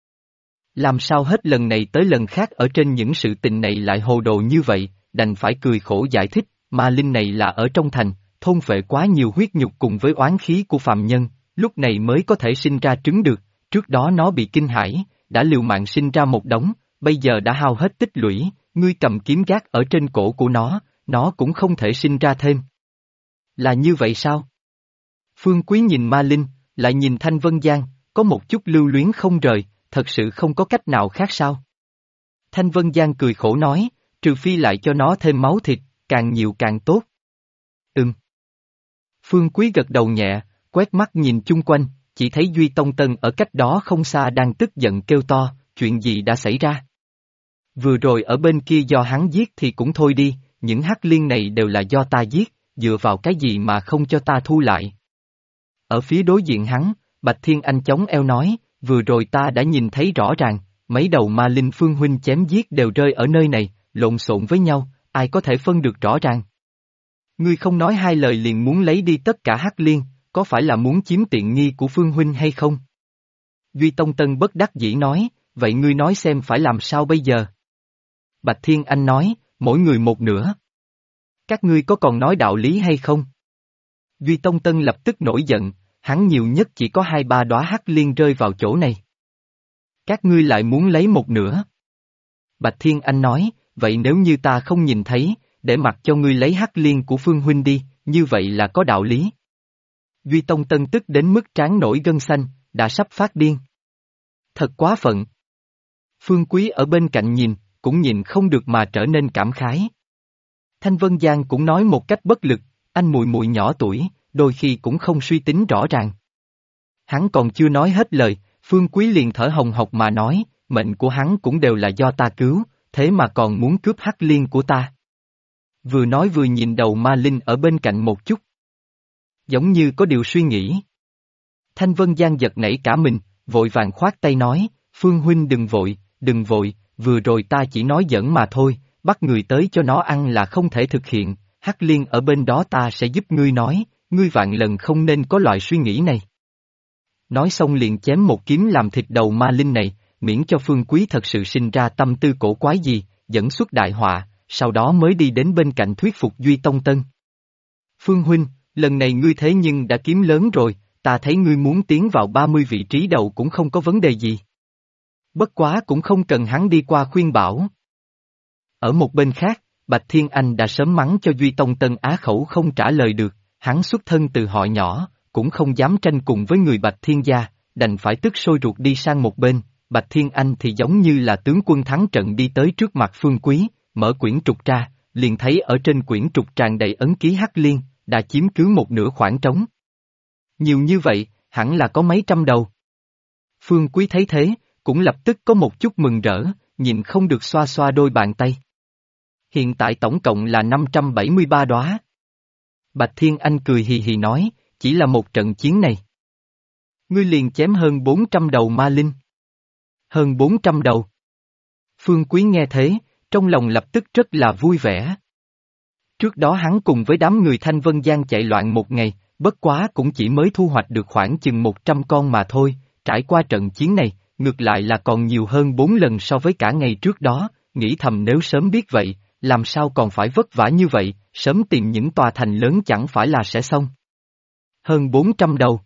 Làm sao hết lần này tới lần khác ở trên những sự tình này lại hồ đồ như vậy, đành phải cười khổ giải thích, ma linh này là ở trong thành, thôn phệ quá nhiều huyết nhục cùng với oán khí của phàm nhân, lúc này mới có thể sinh ra trứng được, trước đó nó bị kinh hãi, đã liều mạng sinh ra một đống, bây giờ đã hao hết tích lũy, ngươi cầm kiếm gác ở trên cổ của nó cũng không thể sinh ra thêm. Là như vậy sao? Phương Quý nhìn ma linh, lại nhìn Thanh Vân Giang, có một chút lưu luyến không rời, thật sự không có cách nào khác sao? Thanh Vân Giang cười khổ nói, trừ phi lại cho nó thêm máu thịt, càng nhiều càng tốt. Phương Quý gật đầu nhẹ, quét mắt nhìn chung quanh, chỉ thấy Duy Tông Tân ở cách đó không xa đang tức giận kêu to, chuyện gì đã xảy ra? Vừa rồi ở bên kia do hắn giết thì cũng thôi đi, những hắc liên này đều là do ta giết, dựa vào cái gì mà không cho ta thu lại. Ở phía đối diện hắn, Bạch Thiên Anh chống eo nói, vừa rồi ta đã nhìn thấy rõ ràng, mấy đầu ma linh Phương huynh chém giết đều rơi ở nơi này, lộn xộn với nhau, ai có thể phân được rõ ràng. Ngươi không nói hai lời liền muốn lấy đi tất cả hắc liên, có phải là muốn chiếm tiện nghi của Phương huynh hay không? Duy Tông Tân bất đắc dĩ nói, vậy ngươi nói xem phải làm sao bây giờ? Bạch Thiên Anh nói, mỗi người một nửa. Các ngươi có còn nói đạo lý hay không? Duy Tông Tân lập tức nổi giận, hắn nhiều nhất chỉ có 2-3 đóa hắc liên rơi vào chỗ này. Các ngươi lại muốn lấy một nửa. Bạch Thiên Anh nói, vậy nếu như ta không nhìn thấy, để mặc cho ngươi lấy hắc liên của Phương huynh đi, như vậy là có đạo lý. Duy Tông Tân tức đến mức trán nổi gân xanh, đã sắp phát điên. Thật quá phận. Phương Quý ở bên cạnh nhìn, cũng nhìn không được mà trở nên cảm khái. Thanh Vân Giang cũng nói một cách bất lực, anh muội muội nhỏ tuổi, đôi khi cũng không suy tính rõ ràng. Hắn còn chưa nói hết lời, Phương Quý liền thở hồng hộc mà nói, mệnh của hắn cũng đều là do ta cứu, thế mà còn muốn cướp hắc liên của ta. Vừa nói vừa nhìn đầu ma linh ở bên cạnh một chút. Giống như có điều suy nghĩ. Thanh Vân Giang giật nảy cả mình, vội vàng khoát tay nói, Phương huynh đừng vội, vừa rồi ta chỉ nói giỡn mà thôi, bắt người tới cho nó ăn là không thể thực hiện, hắc liên ở bên đó ta sẽ giúp ngươi nói, ngươi vạn lần không nên có loại suy nghĩ này. Nói xong liền chém một kiếm làm thịt đầu ma linh này, miễn cho Phương Quý thật sự sinh ra tâm tư cổ quái gì, dẫn xuất đại họa, sau đó mới đi đến bên cạnh thuyết phục Duy Tông Tân. Phương huynh, lần này ngươi thế nhưng đã kiếm lớn rồi, ta thấy ngươi muốn tiến vào 30 vị trí đầu cũng không có vấn đề gì. Bất quá cũng không cần hắn đi qua khuyên bảo. Ở một bên khác, Bạch Thiên Anh đã sớm mắng cho Duy Tông Tân á khẩu không trả lời được, hắn xuất thân từ họ nhỏ, cũng không dám tranh cùng với người Bạch Thiên gia, đành phải tức sôi ruột đi sang một bên, Bạch Thiên Anh thì giống như là tướng quân thắng trận đi tới trước mặt Phương Quý, mở quyển trục ra, liền thấy ở trên quyển trục tràn đầy ấn ký hắc liên, đã chiếm cứ một nửa khoảng trống. Nhiều như vậy, hẳn là có mấy trăm đầu. Phương Quý thấy thế, cũng lập tức có một chút mừng rỡ, nhìn không được xoa xoa đôi bàn tay. Hiện tại tổng cộng là 573 đóa. Bạch Thiên Anh cười hì hì nói, chỉ là một trận chiến này. Ngươi liền chém hơn 400 đầu ma linh. Hơn 400 đầu. Phương Quý nghe thế, trong lòng lập tức rất là vui vẻ. Trước đó hắn cùng với đám người Thanh Vân Giang chạy loạn một ngày, bất quá cũng chỉ mới thu hoạch được khoảng chừng 100 con mà thôi, trải qua trận chiến này, ngược lại là còn nhiều hơn 4 lần so với cả ngày trước đó, nghĩ thầm nếu sớm biết vậy, làm sao còn phải vất vả như vậy, sớm tìm những tòa thành lớn chẳng phải là sẽ xong. Hơn 400 đầu.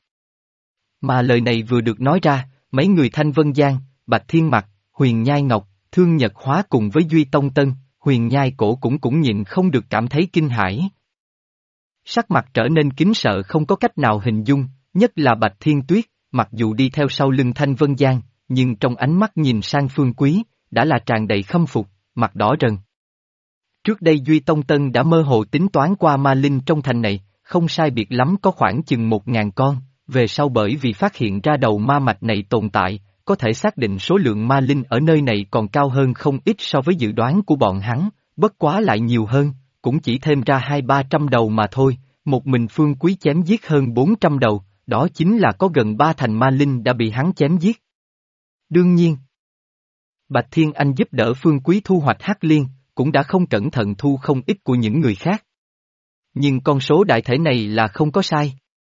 Mà lời này vừa được nói ra, mấy người Thanh Vân Giang, Bạch Thiên Mặc, Huyền Nhai Ngọc, Thương Nhật Hóa cùng với Duy Tông Tân, Huyền Nhai Cổ cũng nhịn không được cảm thấy kinh hãi. Sắc mặt trở nên kính sợ không có cách nào hình dung, nhất là Bạch Thiên Tuyết, mặc dù đi theo sau lưng Thanh Vân Giang, nhưng trong ánh mắt nhìn sang Phương Quý, đã là tràn đầy khâm phục, mặt đỏ rần. Trước đây Duy Tông Tân đã mơ hồ tính toán qua ma linh trong thành này, không sai biệt lắm có khoảng chừng 1.000 con, về sau bởi vì phát hiện ra đầu ma mạch này tồn tại, có thể xác định số lượng ma linh ở nơi này còn cao hơn không ít so với dự đoán của bọn hắn, bất quá lại nhiều hơn, cũng chỉ thêm ra 200-300 đầu mà thôi, một mình Phương Quý chém giết hơn 400 đầu, đó chính là có gần 3 thành ma linh đã bị hắn chém giết. Đương nhiên, Bạch Thiên Anh giúp đỡ Phương Quý thu hoạch hắc liên, cũng đã không cẩn thận thu không ít của những người khác. Nhưng con số đại thể này là không có sai.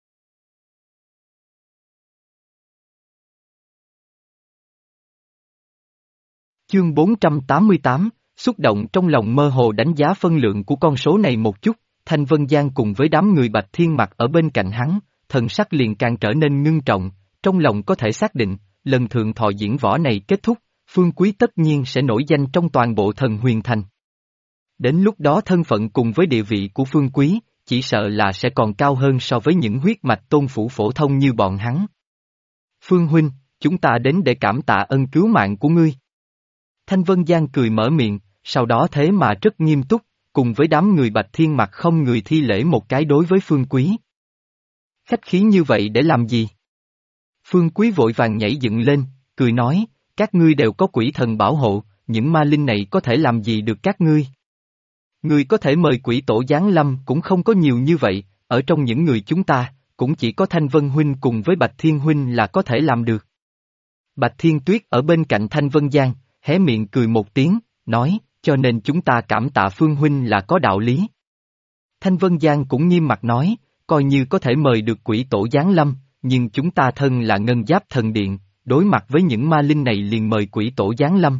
Chương 488, xúc động trong lòng mơ hồ đánh giá phân lượng của con số này một chút, Thanh Vân Giang cùng với đám người Bạch Thiên Mặc ở bên cạnh hắn, thần sắc liền càng trở nên ngưng trọng, trong lòng có thể xác định, lần thượng thọ diễn võ này kết thúc, Phương Quý tất nhiên sẽ nổi danh trong toàn bộ Thần Huyền Thành. Đến lúc đó thân phận cùng với địa vị của Phương Quý, chỉ sợ là sẽ còn cao hơn so với những huyết mạch tôn phủ phổ thông như bọn hắn. Phương huynh, chúng ta đến để cảm tạ ân cứu mạng của ngươi. Thanh Vân Giang cười mở miệng, sau đó thế mà rất nghiêm túc, cùng với đám người Bạch Thiên Mặc không người thi lễ một cái đối với Phương Quý. Khách khí như vậy để làm gì? Phương Quý vội vàng nhảy dựng lên, cười nói, các ngươi đều có quỷ thần bảo hộ, những ma linh này có thể làm gì được các ngươi? Người có thể mời quỷ tổ giáng lâm cũng không có nhiều như vậy, ở trong những người chúng ta, cũng chỉ có Thanh Vân Huynh cùng với Bạch Thiên Huynh là có thể làm được. Bạch Thiên Tuyết ở bên cạnh Thanh Vân Giang, hé miệng cười một tiếng, nói, cho nên chúng ta cảm tạ Phương Huynh là có đạo lý. Thanh Vân Giang cũng nghiêm mặt nói, coi như có thể mời được quỷ tổ giáng lâm, nhưng chúng ta thân là Ngân Giáp Thần Điện, đối mặt với những ma linh này liền mời quỷ tổ giáng lâm.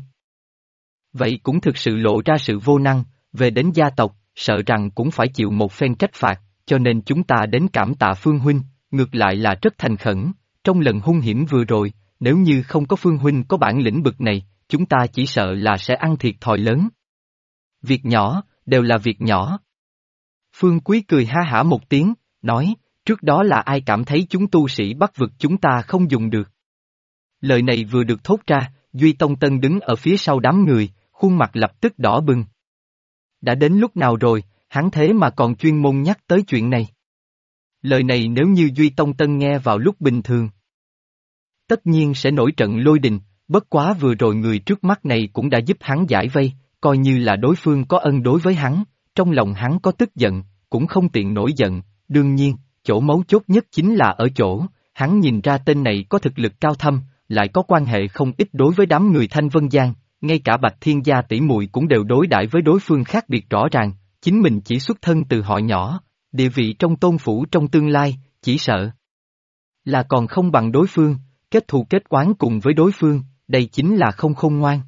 Vậy cũng thực sự lộ ra sự vô năng, về đến gia tộc, sợ rằng cũng phải chịu một phen trách phạt, cho nên chúng ta đến cảm tạ Phương Huynh, ngược lại là rất thành khẩn, trong lần hung hiểm vừa rồi, nếu như không có Phương Huynh có bản lĩnh bực này, chúng ta chỉ sợ là sẽ ăn thiệt thòi lớn. Việc nhỏ, đều là việc nhỏ. Phương Quý cười ha hả một tiếng, nói, trước đó là ai cảm thấy chúng tu sĩ Bắc vực chúng ta không dùng được. Lời này vừa được thốt ra, Duy Tông Tân đứng ở phía sau đám người, khuôn mặt lập tức đỏ bừng. Đã đến lúc nào rồi, hắn thế mà còn chuyên môn nhắc tới chuyện này. Lời này nếu như Duy Tông Tân nghe vào lúc bình thường, tất nhiên sẽ nổi trận lôi đình, bất quá vừa rồi người trước mắt này cũng đã giúp hắn giải vây, coi như là đối phương có ân đối với hắn, trong lòng hắn có tức giận, cũng không tiện nổi giận, đương nhiên, chỗ mấu chốt nhất chính là ở chỗ, hắn nhìn ra tên này có thực lực cao thâm, lại có quan hệ không ít đối với đám người Thanh Vân Giang, ngay cả Bạch Thiên gia tỷ muội cũng đều đối đãi với đối phương khác biệt rõ ràng, chính mình chỉ xuất thân từ họ nhỏ, địa vị trong tôn phủ trong tương lai, chỉ sợ là còn không bằng đối phương, kết thù kết oán cùng với đối phương, đây chính là không khôn ngoan.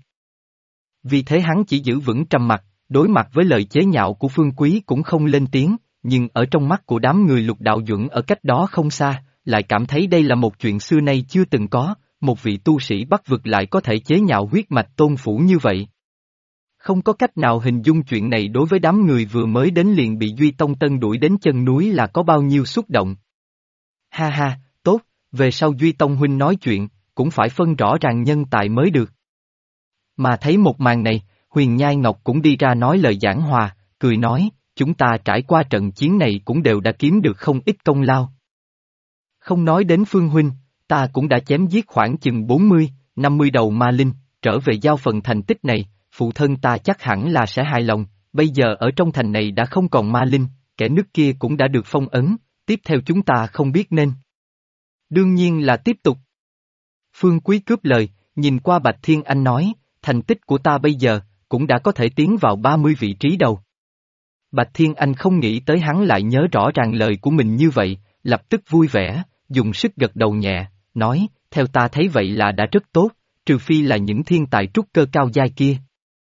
Vì thế hắn chỉ giữ vững trầm mặc, đối mặt với lời chế nhạo của Phương Quý cũng không lên tiếng, nhưng ở trong mắt của đám người Lục Đạo Duẩn ở cách đó không xa, lại cảm thấy đây là một chuyện xưa nay chưa từng có, một vị tu sĩ Bắc vực lại có thể chế nhạo huyết mạch tôn phủ như vậy. Không có cách nào hình dung chuyện này đối với đám người vừa mới đến liền bị Duy Tông Tân đuổi đến chân núi là có bao nhiêu xúc động. Ha ha, tốt, về sau Duy Tông Huynh nói chuyện, cũng phải phân rõ ràng nhân tài mới được. Mà thấy một màn này, Huyền Nhai Ngọc cũng đi ra nói lời giảng hòa, cười nói, chúng ta trải qua trận chiến này cũng đều đã kiếm được không ít công lao. Không nói đến Phương Huynh, ta cũng đã chém giết khoảng chừng 40, 50 đầu ma linh, trở về giao phần thành tích này, phụ thân ta chắc hẳn là sẽ hài lòng, bây giờ ở trong thành này đã không còn ma linh, kẻ nước kia cũng đã được phong ấn, tiếp theo chúng ta không biết nên. Đương nhiên là tiếp tục. Phương Quý cướp lời, nhìn qua Bạch Thiên Anh nói, thành tích của ta bây giờ, cũng đã có thể tiến vào 30 vị trí đầu. Bạch Thiên Anh không nghĩ tới hắn lại nhớ rõ ràng lời của mình như vậy, lập tức vui vẻ, dùng sức gật đầu nhẹ, nói, theo ta thấy vậy là đã rất tốt, trừ phi là những thiên tài trúc cơ cao giai kia.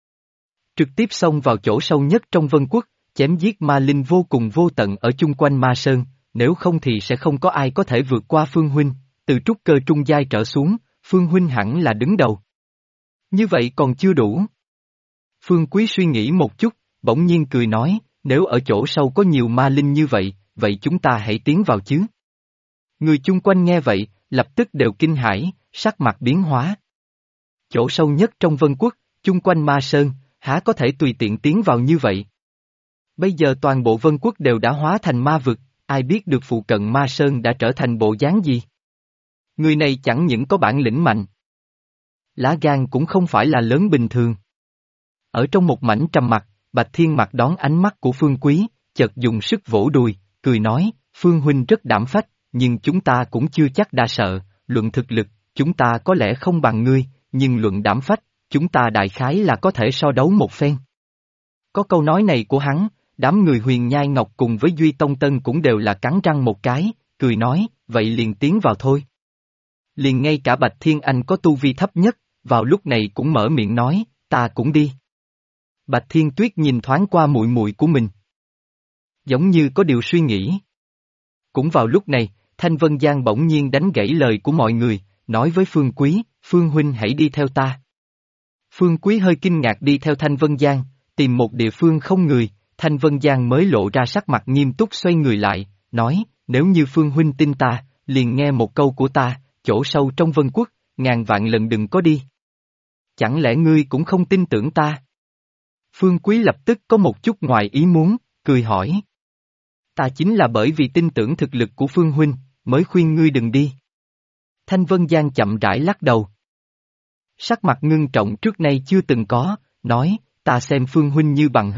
Trực tiếp xông vào chỗ sâu nhất trong Vân Quốc, chém giết ma linh vô cùng vô tận ở chung quanh Ma Sơn, nếu không thì sẽ không có ai có thể vượt qua Phương Huynh, từ trúc cơ trung giai trở xuống, Phương Huynh hẳn là đứng đầu. Như vậy còn chưa đủ. Phương Quý suy nghĩ một chút, bỗng nhiên cười nói, nếu ở chỗ sâu có nhiều ma linh như vậy, vậy chúng ta hãy tiến vào chứ. Người chung quanh nghe vậy, lập tức đều kinh hãi, sắc mặt biến hóa. Chỗ sâu nhất trong Vân Quốc, chung quanh Ma Sơn, há có thể tùy tiện tiến vào như vậy. Bây giờ toàn bộ Vân Quốc đều đã hóa thành ma vực, ai biết được phụ cận Ma Sơn đã trở thành bộ dáng gì. Người này chẳng những có bản lĩnh mạnh, lá gan cũng không phải là lớn bình thường. Ở trong một mảnh trầm mặc, Bạch Thiên Mặc đón ánh mắt của Phương Quý, chợt dùng sức vỗ đùi, cười nói, Phương Huynh rất đảm phách, nhưng chúng ta cũng chưa chắc đã sợ, luận thực lực, chúng ta có lẽ không bằng ngươi, nhưng luận đảm phách, chúng ta đại khái là có thể so đấu một phen. Có câu nói này của hắn, đám người Huyền Nhai Ngọc cùng với Duy Tông Tân cũng đều là cắn răng một cái, cười nói, vậy liền tiến vào thôi. Liền ngay cả Bạch Thiên Anh có tu vi thấp nhất, vào lúc này cũng mở miệng nói, ta cũng đi. Bạch Thiên Tuyết nhìn thoáng qua muội muội của mình, giống như có điều suy nghĩ. Cũng vào lúc này, Thanh Vân Giang bỗng nhiên đánh gãy lời của mọi người, nói với Phương Quý, Phương Huynh hãy đi theo ta. Phương Quý hơi kinh ngạc đi theo Thanh Vân Giang, tìm một địa phương không người, Thanh Vân Giang mới lộ ra sắc mặt nghiêm túc xoay người lại, nói, nếu như Phương Huynh tin ta, liền nghe một câu của ta, chỗ sâu trong Vân Quốc, ngàn vạn lần đừng có đi. Chẳng lẽ ngươi cũng không tin tưởng ta? Phương Quý lập tức có một chút ngoài ý muốn, cười hỏi. Ta chính là bởi vì tin tưởng thực lực của Phương Huynh, mới khuyên ngươi đừng đi. Thanh Vân Giang chậm rãi lắc đầu. Sắc mặt ngưng trọng trước nay chưa từng có, nói, ta xem Phương Huynh như bằng hữu,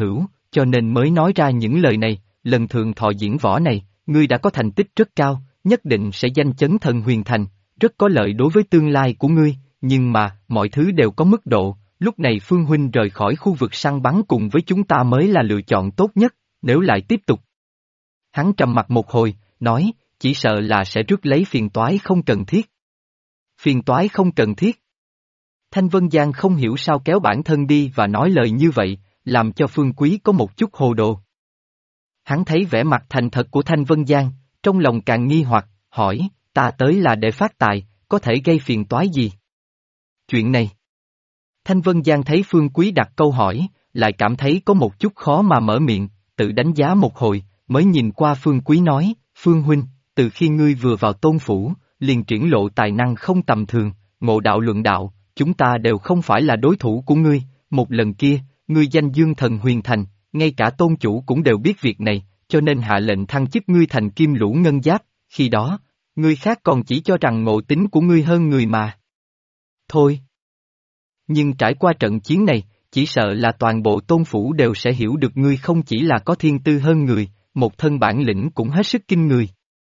cho nên mới nói ra những lời này, lần thượng thọ diễn võ này, ngươi đã có thành tích rất cao, nhất định sẽ danh chấn thần huyền thành, rất có lợi đối với tương lai của ngươi, nhưng mà, mọi thứ đều có mức độ, lúc này Phương Huynh rời khỏi khu vực săn bắn cùng với chúng ta mới là lựa chọn tốt nhất, nếu lại tiếp tục. Hắn trầm mặt một hồi, nói, chỉ sợ là sẽ rước lấy phiền toái không cần thiết. Phiền toái không cần thiết. Thanh Vân Giang không hiểu sao kéo bản thân đi và nói lời như vậy, làm cho Phương Quý có một chút hồ đồ. Hắn thấy vẻ mặt thành thật của Thanh Vân Giang, trong lòng càng nghi hoặc, hỏi, ta tới là để phát tài, có thể gây phiền toái gì? Chuyện này. Thanh Vân Giang thấy Phương Quý đặt câu hỏi, lại cảm thấy có một chút khó mà mở miệng, tự đánh giá một hồi, mới nhìn qua Phương Quý nói, Phương Huynh, từ khi ngươi vừa vào tôn phủ, liền triển lộ tài năng không tầm thường, ngộ đạo luận đạo, chúng ta đều không phải là đối thủ của ngươi, một lần kia, ngươi danh dương thần huyền thành, ngay cả tôn chủ cũng đều biết việc này, cho nên hạ lệnh thăng chức ngươi thành kim lũ ngân giáp, khi đó, người khác còn chỉ cho rằng ngộ tính của ngươi hơn người mà. Thôi. Nhưng trải qua trận chiến này, chỉ sợ là toàn bộ tôn phủ đều sẽ hiểu được ngươi không chỉ là có thiên tư hơn người, một thân bản lĩnh cũng hết sức kinh người.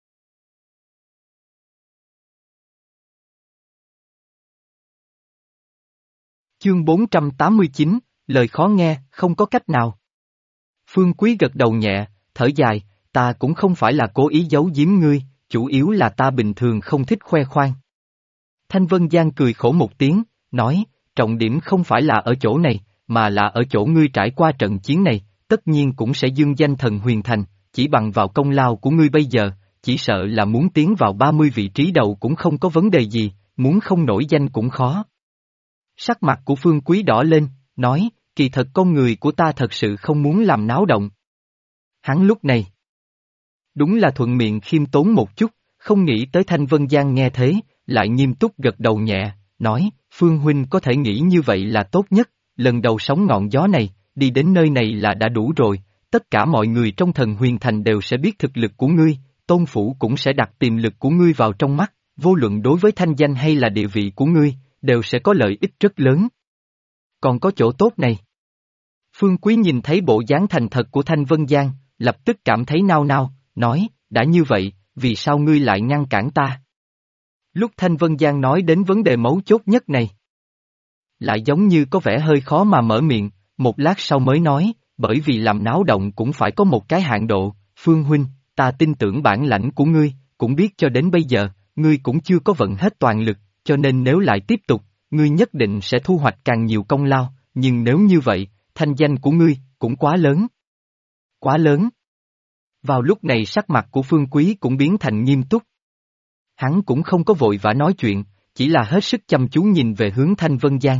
Chương 489, lời khó nghe, không có cách nào. Phương Quý gật đầu nhẹ, thở dài, ta cũng không phải là cố ý giấu giếm ngươi, chủ yếu là ta bình thường không thích khoe khoang. Thanh Vân Giang cười khổ một tiếng, nói, trọng điểm không phải là ở chỗ này, mà là ở chỗ ngươi trải qua trận chiến này, tất nhiên cũng sẽ dương danh thần huyền thành, chỉ bằng vào công lao của ngươi bây giờ, chỉ sợ là muốn tiến vào 30 vị trí đầu cũng không có vấn đề gì, muốn không nổi danh cũng khó. Sắc mặt của Phương Quý đỏ lên, nói, kỳ thật con người của ta thật sự không muốn làm náo động. Hắn lúc này đúng là thuận miệng khiêm tốn một chút, không nghĩ tới Thanh Vân Giang nghe thế, lại nghiêm túc gật đầu nhẹ, nói, Phương Huynh có thể nghĩ như vậy là tốt nhất, lần đầu sóng ngọn gió này, đi đến nơi này là đã đủ rồi, tất cả mọi người trong thần huyền thành đều sẽ biết thực lực của ngươi, tôn phủ cũng sẽ đặt tiềm lực của ngươi vào trong mắt, vô luận đối với thanh danh hay là địa vị của ngươi, đều sẽ có lợi ích rất lớn. Còn có chỗ tốt này. Phương Quý nhìn thấy bộ dáng thành thật của Thanh Vân Giang, lập tức cảm thấy nao nao, nói, đã như vậy, vì sao ngươi lại ngăn cản ta? Lúc Thanh Vân Giang nói đến vấn đề mấu chốt nhất này, lại giống như có vẻ hơi khó mà mở miệng, một lát sau mới nói, bởi vì làm náo động cũng phải có một cái hạn độ, Phương Huynh, ta tin tưởng bản lãnh của ngươi, cũng biết cho đến bây giờ, ngươi cũng chưa có vận hết toàn lực, cho nên nếu lại tiếp tục, ngươi nhất định sẽ thu hoạch càng nhiều công lao, nhưng nếu như vậy, thanh danh của ngươi, cũng quá lớn. Quá lớn. Vào lúc này sắc mặt của Phương Quý cũng biến thành nghiêm túc. Hắn cũng không có vội vã nói chuyện, chỉ là hết sức chăm chú nhìn về hướng Thanh Vân Giang.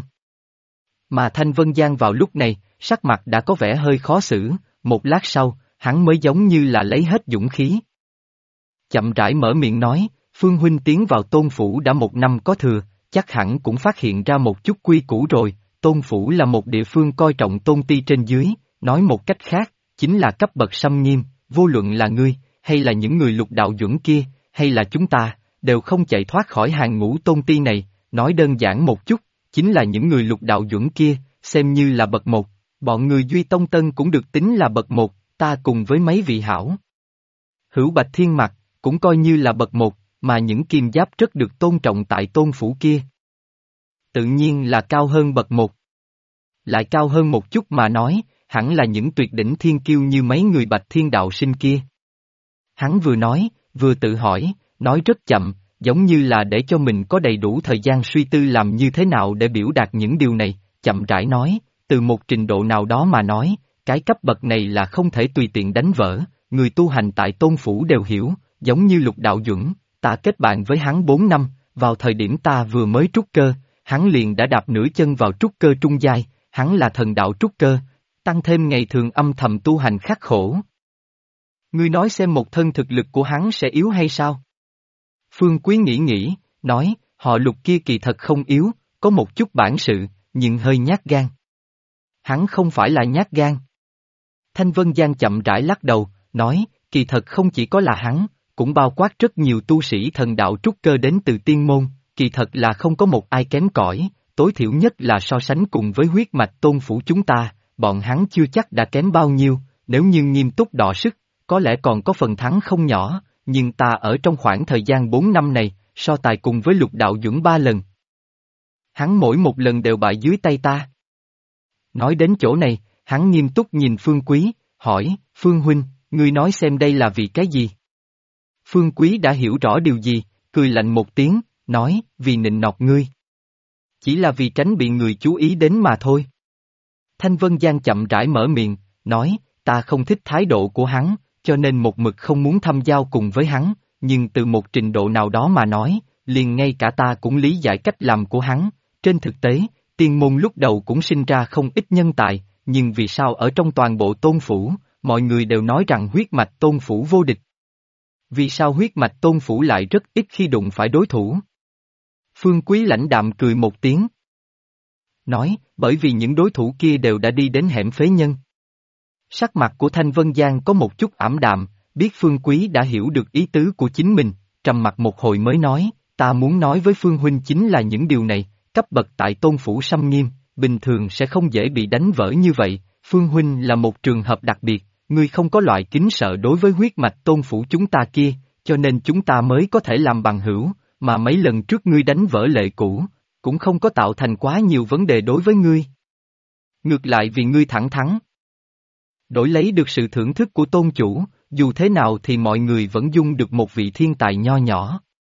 Mà Thanh Vân Giang vào lúc này, sắc mặt đã có vẻ hơi khó xử, một lát sau, hắn mới giống như là lấy hết dũng khí. Chậm rãi mở miệng nói, Phương Huynh tiến vào tôn phủ đã 1 năm có thừa, chắc hẳn cũng phát hiện ra một chút quy củ rồi, tôn phủ là một địa phương coi trọng tôn ti trên dưới, nói một cách khác, chính là cấp bậc xâm nghiêm, vô luận là ngươi, hay là những người lục đạo chuẩn kia, hay là chúng ta, đều không chạy thoát khỏi hàng ngũ tôn ti này, nói đơn giản một chút, chính là những người lục đạo chuẩn kia, xem như là bậc 1, bọn người Duy Tông Tân cũng được tính là bậc 1, ta cùng với mấy vị hảo. Hữu Bạch Thiên Mặc, cũng coi như là bậc 1, mà những kim giáp rất được tôn trọng tại tôn phủ kia. Tự nhiên là cao hơn bậc 1. Lại cao hơn một chút mà nói, hẳn là những tuyệt đỉnh thiên kiêu như mấy người Bạch Thiên đạo sinh kia. Hắn vừa nói, vừa tự hỏi, nói rất chậm, giống như là để cho mình có đầy đủ thời gian suy tư làm như thế nào để biểu đạt những điều này, chậm rãi nói, từ một trình độ nào đó mà nói, cái cấp bậc này là không thể tùy tiện đánh vỡ, người tu hành tại tôn phủ đều hiểu, giống như Lục Đạo Duẩn, ta kết bạn với hắn 4 năm, vào thời điểm ta vừa mới trúc cơ, hắn liền đã đạp nửa chân vào trúc cơ trung giai, hắn là thần đạo trúc cơ, tăng thêm ngày thường âm thầm tu hành khắc khổ. Ngươi nói xem một thân thực lực của hắn sẽ yếu hay sao? Phương Quý nghĩ, nói, họ Lục kia kỳ thật không yếu, có một chút bản sự, nhưng hơi nhát gan. Hắn không phải là nhát gan. Thanh Vân Giang chậm rãi lắc đầu, nói, kỳ thật không chỉ có là hắn, cũng bao quát rất nhiều tu sĩ thần đạo trúc cơ đến từ tiên môn, kỳ thật là không có một ai kém cỏi, tối thiểu nhất là so sánh cùng với huyết mạch tôn phủ chúng ta, bọn hắn chưa chắc đã kém bao nhiêu, nếu như nghiêm túc đọ sức, có lẽ còn có phần thắng không nhỏ, nhưng ta ở trong khoảng thời gian 4 năm này, so tài cùng với Lục Đạo Duẩn 3 lần. Hắn mỗi một lần đều bại dưới tay ta. Nói đến chỗ này, hắn nghiêm túc nhìn Phương Quý, hỏi, Phương Huynh, ngươi nói xem đây là vì cái gì? Phương Quý đã hiểu rõ điều gì, cười lạnh một tiếng, nói, vì nịnh nọt ngươi. Chỉ là vì tránh bị người chú ý đến mà thôi. Thanh Vân Giang chậm rãi mở miệng, nói, ta không thích thái độ của hắn, cho nên một mực không muốn thăm giao cùng với hắn, nhưng từ một trình độ nào đó mà nói, liền ngay cả ta cũng lý giải cách làm của hắn. Trên thực tế, tiên môn lúc đầu cũng sinh ra không ít nhân tài, nhưng vì sao ở trong toàn bộ Tôn Phủ, mọi người đều nói rằng huyết mạch Tôn Phủ vô địch? Vì sao huyết mạch Tôn Phủ lại rất ít khi đụng phải đối thủ? Phương Quý lãnh đạm cười một tiếng. Nói, bởi vì những đối thủ kia đều đã đi đến hẻm phế nhân. Sắc mặt của Thanh Vân Giang có một chút ảm đạm, biết Phương Quý đã hiểu được ý tứ của chính mình, trầm mặt một hồi mới nói, ta muốn nói với Phương Huynh chính là những điều này, cấp bậc tại Tôn Phủ xâm nghiêm, bình thường sẽ không dễ bị đánh vỡ như vậy, Phương Huynh là một trường hợp đặc biệt, ngươi không có loại kính sợ đối với huyết mạch Tôn Phủ chúng ta kia, cho nên chúng ta mới có thể làm bằng hữu, mà mấy lần trước ngươi đánh vỡ lệ cũ, cũng không có tạo thành quá nhiều vấn đề đối với ngươi. Ngược lại vì ngươi thẳng thắn, đổi lấy được sự thưởng thức của tôn chủ, dù thế nào thì mọi người vẫn dung được một vị thiên tài nho nhỏ.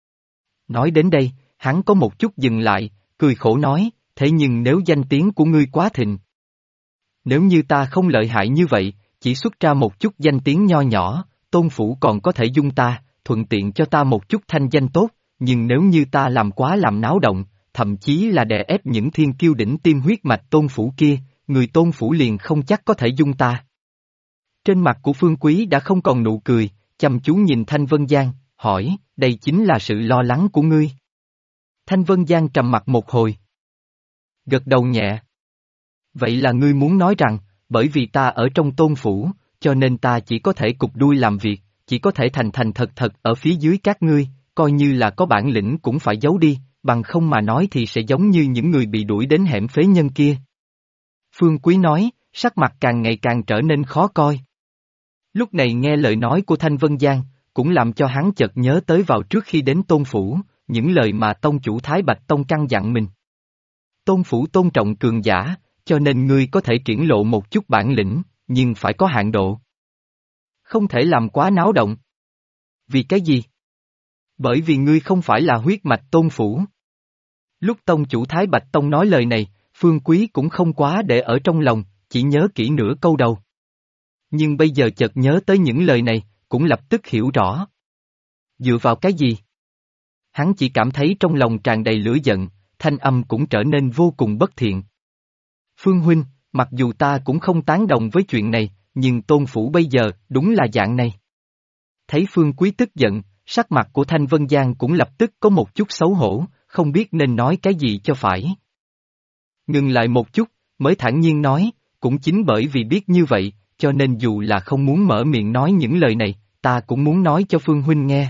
Nói đến đây, hắn có một chút dừng lại, cười khổ nói, thế nhưng nếu danh tiếng của ngươi quá thịnh. Nếu như ta không lợi hại như vậy, chỉ xuất ra một chút danh tiếng nho nhỏ, Tôn Phủ còn có thể dung ta, thuận tiện cho ta một chút thanh danh tốt, nhưng nếu như ta làm náo động, thậm chí là đè ép những thiên kiêu đỉnh tiêm huyết mạch Tôn Phủ kia, người Tôn Phủ liền không chắc có thể dung ta. Trên mặt của Phương Quý đã không còn nụ cười, chăm chú nhìn Thanh Vân Giang, hỏi, đây chính là sự lo lắng của ngươi. Thanh Vân Giang trầm mặt một hồi. Gật đầu nhẹ. Vậy là ngươi muốn nói rằng, bởi vì ta ở trong Tôn Phủ, cho nên ta chỉ có thể cụp đuôi làm việc, chỉ có thể thành thành thật thật ở phía dưới các ngươi, coi như là có bản lĩnh cũng phải giấu đi, bằng không mà nói thì sẽ giống như những người bị đuổi đến hẻm phế nhân kia. Phương Quý nói, sắc mặt càng ngày càng trở nên khó coi. Lúc này nghe lời nói của Thanh Vân Giang, cũng làm cho hắn chợt nhớ tới vào trước khi đến Tôn Phủ, những lời mà Tông chủ Thái Bạch Tông căn dặn mình. Tôn Phủ tôn trọng cường giả, cho nên ngươi có thể triển lộ một chút bản lĩnh, nhưng phải có hạn độ. Không thể làm quá náo động. Vì cái gì? Bởi vì ngươi không phải là huyết mạch Tôn Phủ. Lúc Tông chủ Thái Bạch Tông nói lời này, Phương Quý cũng không quá để ở trong lòng, chỉ nhớ kỹ nửa câu đầu. Nhưng bây giờ chợt nhớ tới những lời này, cũng lập tức hiểu rõ. Dựa vào cái gì? Hắn chỉ cảm thấy trong lòng tràn đầy lửa giận, thanh âm cũng trở nên vô cùng bất thiện. Phương Huynh, mặc dù ta cũng không tán đồng với chuyện này, nhưng Tôn Phủ bây giờ đúng là dạng này. Thấy Phương Quý tức giận, sắc mặt của Thanh Vân Giang cũng lập tức có một chút xấu hổ, không biết nên nói cái gì cho phải. Ngừng lại một chút, mới thản nhiên nói, cũng chính bởi vì biết như vậy, cho nên dù là không muốn mở miệng nói những lời này, ta cũng muốn nói cho Phương Huynh nghe.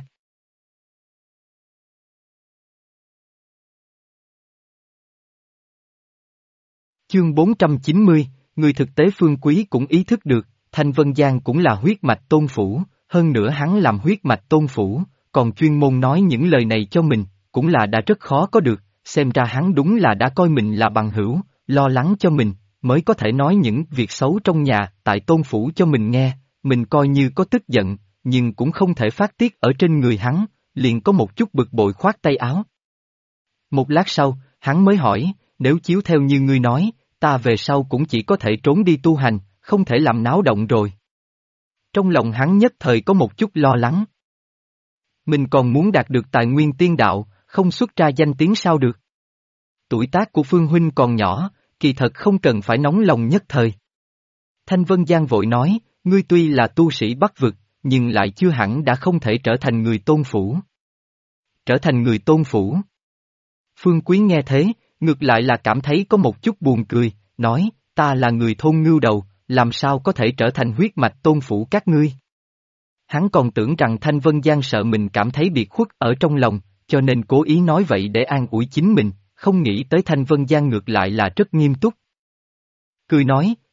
Chương 490, người thực tế Phương Quý cũng ý thức được, Thanh Vân Giang cũng là huyết mạch Tôn Phủ, hơn nữa hắn làm huyết mạch Tôn Phủ, còn chuyên môn nói những lời này cho mình, cũng là đã rất khó có được, xem ra hắn đúng là đã coi mình là bằng hữu, lo lắng cho mình, mới có thể nói những việc xấu trong nhà tại Tôn Phủ cho mình nghe, mình coi như có tức giận, nhưng cũng không thể phát tiết ở trên người hắn, liền có một chút bực bội khoát tay áo. Một lát sau, hắn mới hỏi, nếu chiếu theo như ngươi nói, ta về sau cũng chỉ có thể trốn đi tu hành, không thể làm náo động rồi. Trong lòng hắn nhất thời có một chút lo lắng. Mình còn muốn đạt được tài nguyên tiên đạo, không xuất ra danh tiếng sao được. Tuổi tác của Phương Huynh còn nhỏ, kỳ thật không cần phải nóng lòng nhất thời. Thanh Vân Giang vội nói, ngươi tuy là tu sĩ Bắc vực, nhưng lại chưa hẳn đã không thể trở thành người Tôn Phủ. Trở thành người Tôn Phủ. Phương Quý nghe thế, ngược lại là cảm thấy có một chút buồn cười, nói, ta là người thôn ngưu đầu, làm sao có thể trở thành huyết mạch Tôn Phủ các ngươi. Hắn còn tưởng rằng Thanh Vân Giang sợ mình cảm thấy biệt khuất ở trong lòng, cho nên cố ý nói vậy để an ủi chính mình, không nghĩ tới Thanh Vân Giang ngược lại là rất nghiêm túc. Cười nói,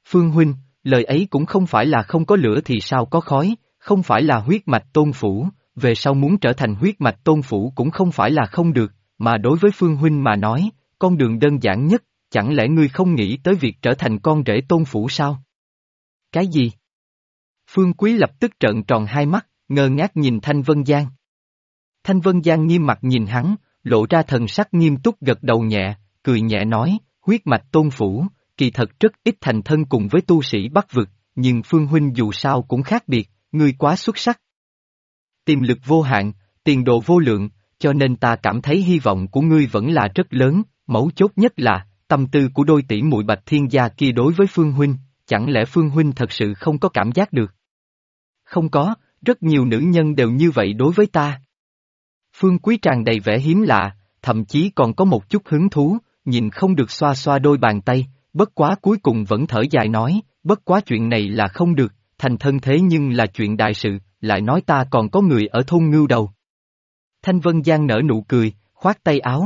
Phương huynh, lời ấy cũng không phải là không có lửa thì sao có khói, không phải là huyết mạch tôn phủ, về sau muốn trở thành huyết mạch tôn phủ cũng không phải là không được, mà đối với Phương huynh mà nói, con đường đơn giản nhất, chẳng lẽ ngươi không nghĩ tới việc trở thành con rể tôn phủ sao? Cái gì? Phương Quý lập tức trợn tròn hai mắt, ngơ ngác nhìn Thanh Vân Giang. Thanh Vân Giang nghiêm mặt nhìn hắn, lộ ra thần sắc nghiêm túc gật đầu nhẹ, cười nhẹ nói, huyết mạch tôn phủ, kỳ thật rất ít thành thân cùng với tu sĩ Bắc vực, nhưng Phương huynh dù sao cũng khác biệt, ngươi quá xuất sắc. Tiềm lực vô hạn, tiền đồ vô lượng, cho nên ta cảm thấy hy vọng của ngươi vẫn là rất lớn, mấu chốt nhất là, tâm tư của đôi tỷ muội Bạch Thiên Gia kia đối với Phương huynh, chẳng lẽ Phương huynh thật sự không có cảm giác được? Không có, rất nhiều nữ nhân đều như vậy đối với ta. Phương Quý tràn đầy vẻ hiếm lạ, thậm chí còn có một chút hứng thú, nhìn không được xoa xoa đôi bàn tay, bất quá cuối cùng vẫn thở dài nói, bất quá chuyện này là không được, thành thân thế nhưng là chuyện đại sự, lại nói ta còn có người ở thôn Ngưu Đầu. Thanh Vân Giang nở nụ cười, khoát tay áo.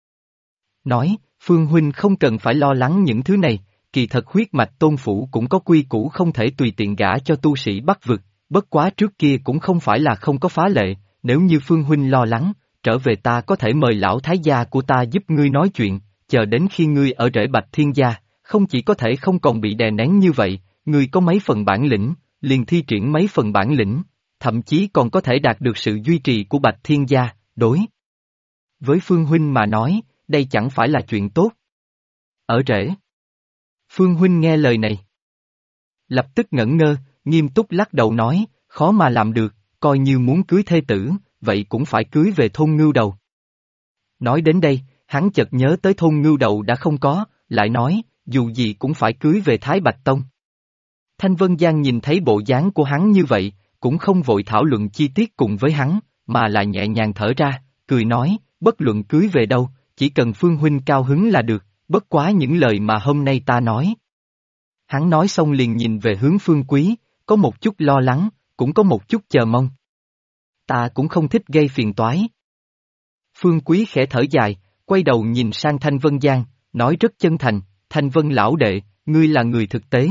Nói, Phương huynh không cần phải lo lắng những thứ này, kỳ thật huyết mạch tôn phủ cũng có quy củ không thể tùy tiện gả cho tu sĩ Bắc vực, bất quá trước kia cũng không phải là không có phá lệ, nếu như Phương huynh lo lắng, trở về ta có thể mời lão thái gia của ta giúp ngươi nói chuyện, chờ đến khi ngươi ở rễ Bạch Thiên Gia, không chỉ có thể không còn bị đè nén như vậy, ngươi có mấy phần bản lĩnh, liền thi triển mấy phần bản lĩnh, thậm chí còn có thể đạt được sự duy trì của Bạch Thiên Gia, đối. Với Phương huynh mà nói, đây chẳng phải là chuyện tốt. Ở rễ. Phương huynh nghe lời này. Lập tức ngẩn ngơ, nghiêm túc lắc đầu nói, khó mà làm được, coi như muốn cưới thê tử, vậy cũng phải cưới về thôn Ngưu Đầu. Nói đến đây, hắn chợt nhớ tới thôn Ngưu Đầu đã không có, lại nói, dù gì cũng phải cưới về Thái Bạch Tông. Thanh Vân Giang nhìn thấy bộ dáng của hắn như vậy, cũng không vội thảo luận chi tiết cùng với hắn, mà là nhẹ nhàng thở ra, cười nói, bất luận cưới về đâu, chỉ cần Phương huynh cao hứng là được, bất quá những lời mà hôm nay ta nói. Hắn nói xong liền nhìn về hướng Phương Quý, có một chút lo lắng, cũng có một chút chờ mong. Ta cũng không thích gây phiền toái. Phương Quý khẽ thở dài, quay đầu nhìn sang Thanh Vân Giang, nói rất chân thành, Thanh Vân lão đệ, ngươi là người thực tế.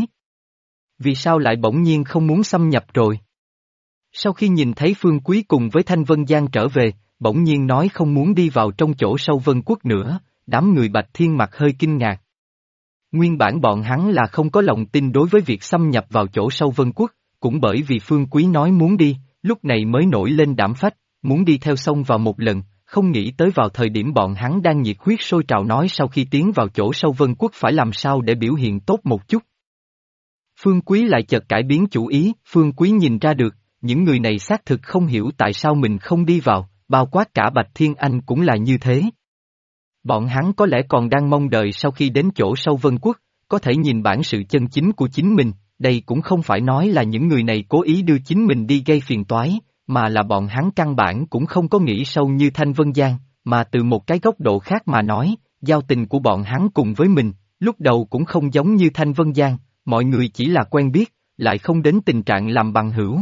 Vì sao lại bỗng nhiên không muốn xâm nhập rồi? Sau khi nhìn thấy Phương Quý cùng với Thanh Vân Giang trở về, bỗng nhiên nói không muốn đi vào trong chỗ sâu Vân Quốc nữa, đám người Bạch Thiên mặt hơi kinh ngạc. Nguyên bản bọn hắn là không có lòng tin đối với việc xâm nhập vào chỗ sâu Vân Quốc, cũng bởi vì Phương Quý nói muốn đi, lúc này mới nổi lên đảm phách, muốn đi theo sông vào một lần, không nghĩ tới vào thời điểm bọn hắn đang nhiệt huyết sôi trào nói sau khi tiến vào chỗ sâu Vân Quốc phải làm sao để biểu hiện tốt một chút. Phương Quý lại chợt cải biến chủ ý, Phương Quý nhìn ra được, những người này xác thực không hiểu tại sao mình không đi vào, bao quát cả Bạch Thiên Anh cũng là như thế. Bọn hắn có lẽ còn đang mong đợi sau khi đến chỗ sâu Vân Quốc, có thể nhìn bản sự chân chính của chính mình, đây cũng không phải nói là những người này cố ý đưa chính mình đi gây phiền toái, mà là bọn hắn căn bản cũng không có nghĩ sâu như Thanh Vân Giang, mà từ một cái góc độ khác mà nói, giao tình của bọn hắn cùng với mình, lúc đầu cũng không giống như Thanh Vân Giang, mọi người chỉ là quen biết, lại không đến tình trạng làm bằng hữu.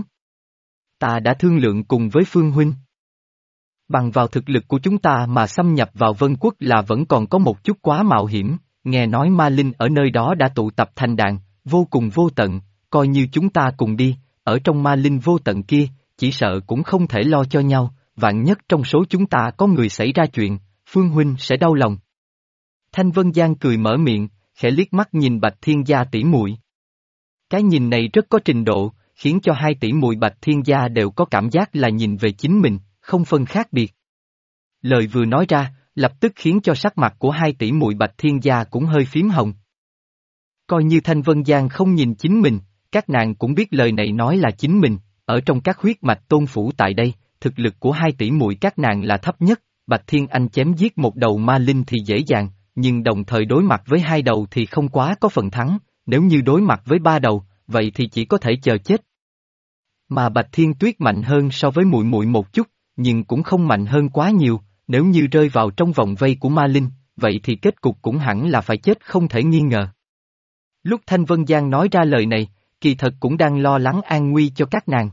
Ta đã thương lượng cùng với Phương huynh. Bằng vào thực lực của chúng ta mà xâm nhập vào Vân Quốc là vẫn còn có một chút quá mạo hiểm, nghe nói ma linh ở nơi đó đã tụ tập thành đàn, vô cùng vô tận, coi như chúng ta cùng đi, ở trong ma linh vô tận kia, chỉ sợ cũng không thể lo cho nhau, vạn nhất trong số chúng ta có người xảy ra chuyện, Phương huynh sẽ đau lòng. Thanh Vân Giang cười mở miệng, khẽ liếc mắt nhìn Bạch Thiên Gia tỷ muội. Cái nhìn này rất có trình độ, khiến cho hai tỷ muội Bạch Thiên Gia đều có cảm giác là nhìn về chính mình, không phân khác biệt. Lời vừa nói ra, lập tức khiến cho sắc mặt của hai tỷ muội Bạch Thiên Gia cũng hơi phím hồng. Coi như Thanh Vân Giang không nhìn chính mình, các nàng cũng biết lời này nói là chính mình, ở trong các huyết mạch tôn phủ tại đây, thực lực của hai tỷ muội các nàng là thấp nhất, Bạch Thiên Anh chém giết một đầu ma linh thì dễ dàng, nhưng đồng thời đối mặt với hai đầu thì không quá có phần thắng, nếu như đối mặt với ba đầu, vậy thì chỉ có thể chờ chết. Mà Bạch Thiên Tuyết mạnh hơn so với muội muội một chút, nhưng cũng không mạnh hơn quá nhiều, nếu như rơi vào trong vòng vây của ma linh, vậy thì kết cục cũng hẳn là phải chết không thể nghi ngờ. Lúc Thanh Vân Giang nói ra lời này, kỳ thật cũng đang lo lắng an nguy cho các nàng.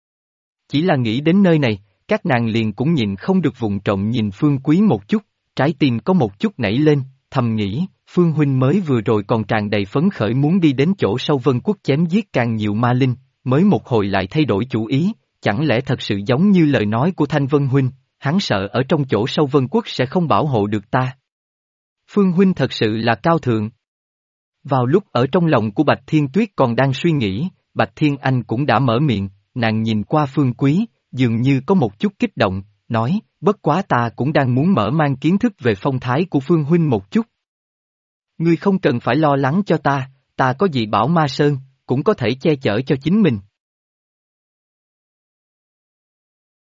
Chỉ là nghĩ đến nơi này, các nàng liền cũng nhịn không được vụng trộm nhìn Phương Quý một chút, trái tim có một chút nảy lên, thầm nghĩ, Phương Huynh mới vừa rồi còn tràn đầy phấn khởi muốn đi đến chỗ sâu Vân Quốc chém giết càng nhiều ma linh, mới một hồi lại thay đổi chủ ý, chẳng lẽ thật sự giống như lời nói của Thanh Vân Huynh, hắn sợ ở trong chỗ sâu Vân Quốc sẽ không bảo hộ được ta. Phương Huynh thật sự là cao thượng. Vào lúc ở trong lòng của Bạch Thiên Tuyết còn đang suy nghĩ, Bạch Thiên Anh cũng đã mở miệng, nàng nhìn qua Phương Quý, dường như có một chút kích động, nói, bất quá ta cũng đang muốn mở mang kiến thức về phong thái của Phương Huynh một chút. Ngươi không cần phải lo lắng cho ta có dị bảo ma sơn, cũng có thể che chở cho chính mình.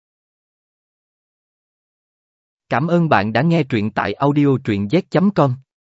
Cảm ơn bạn đã nghe truyện tại audio truyện z.com.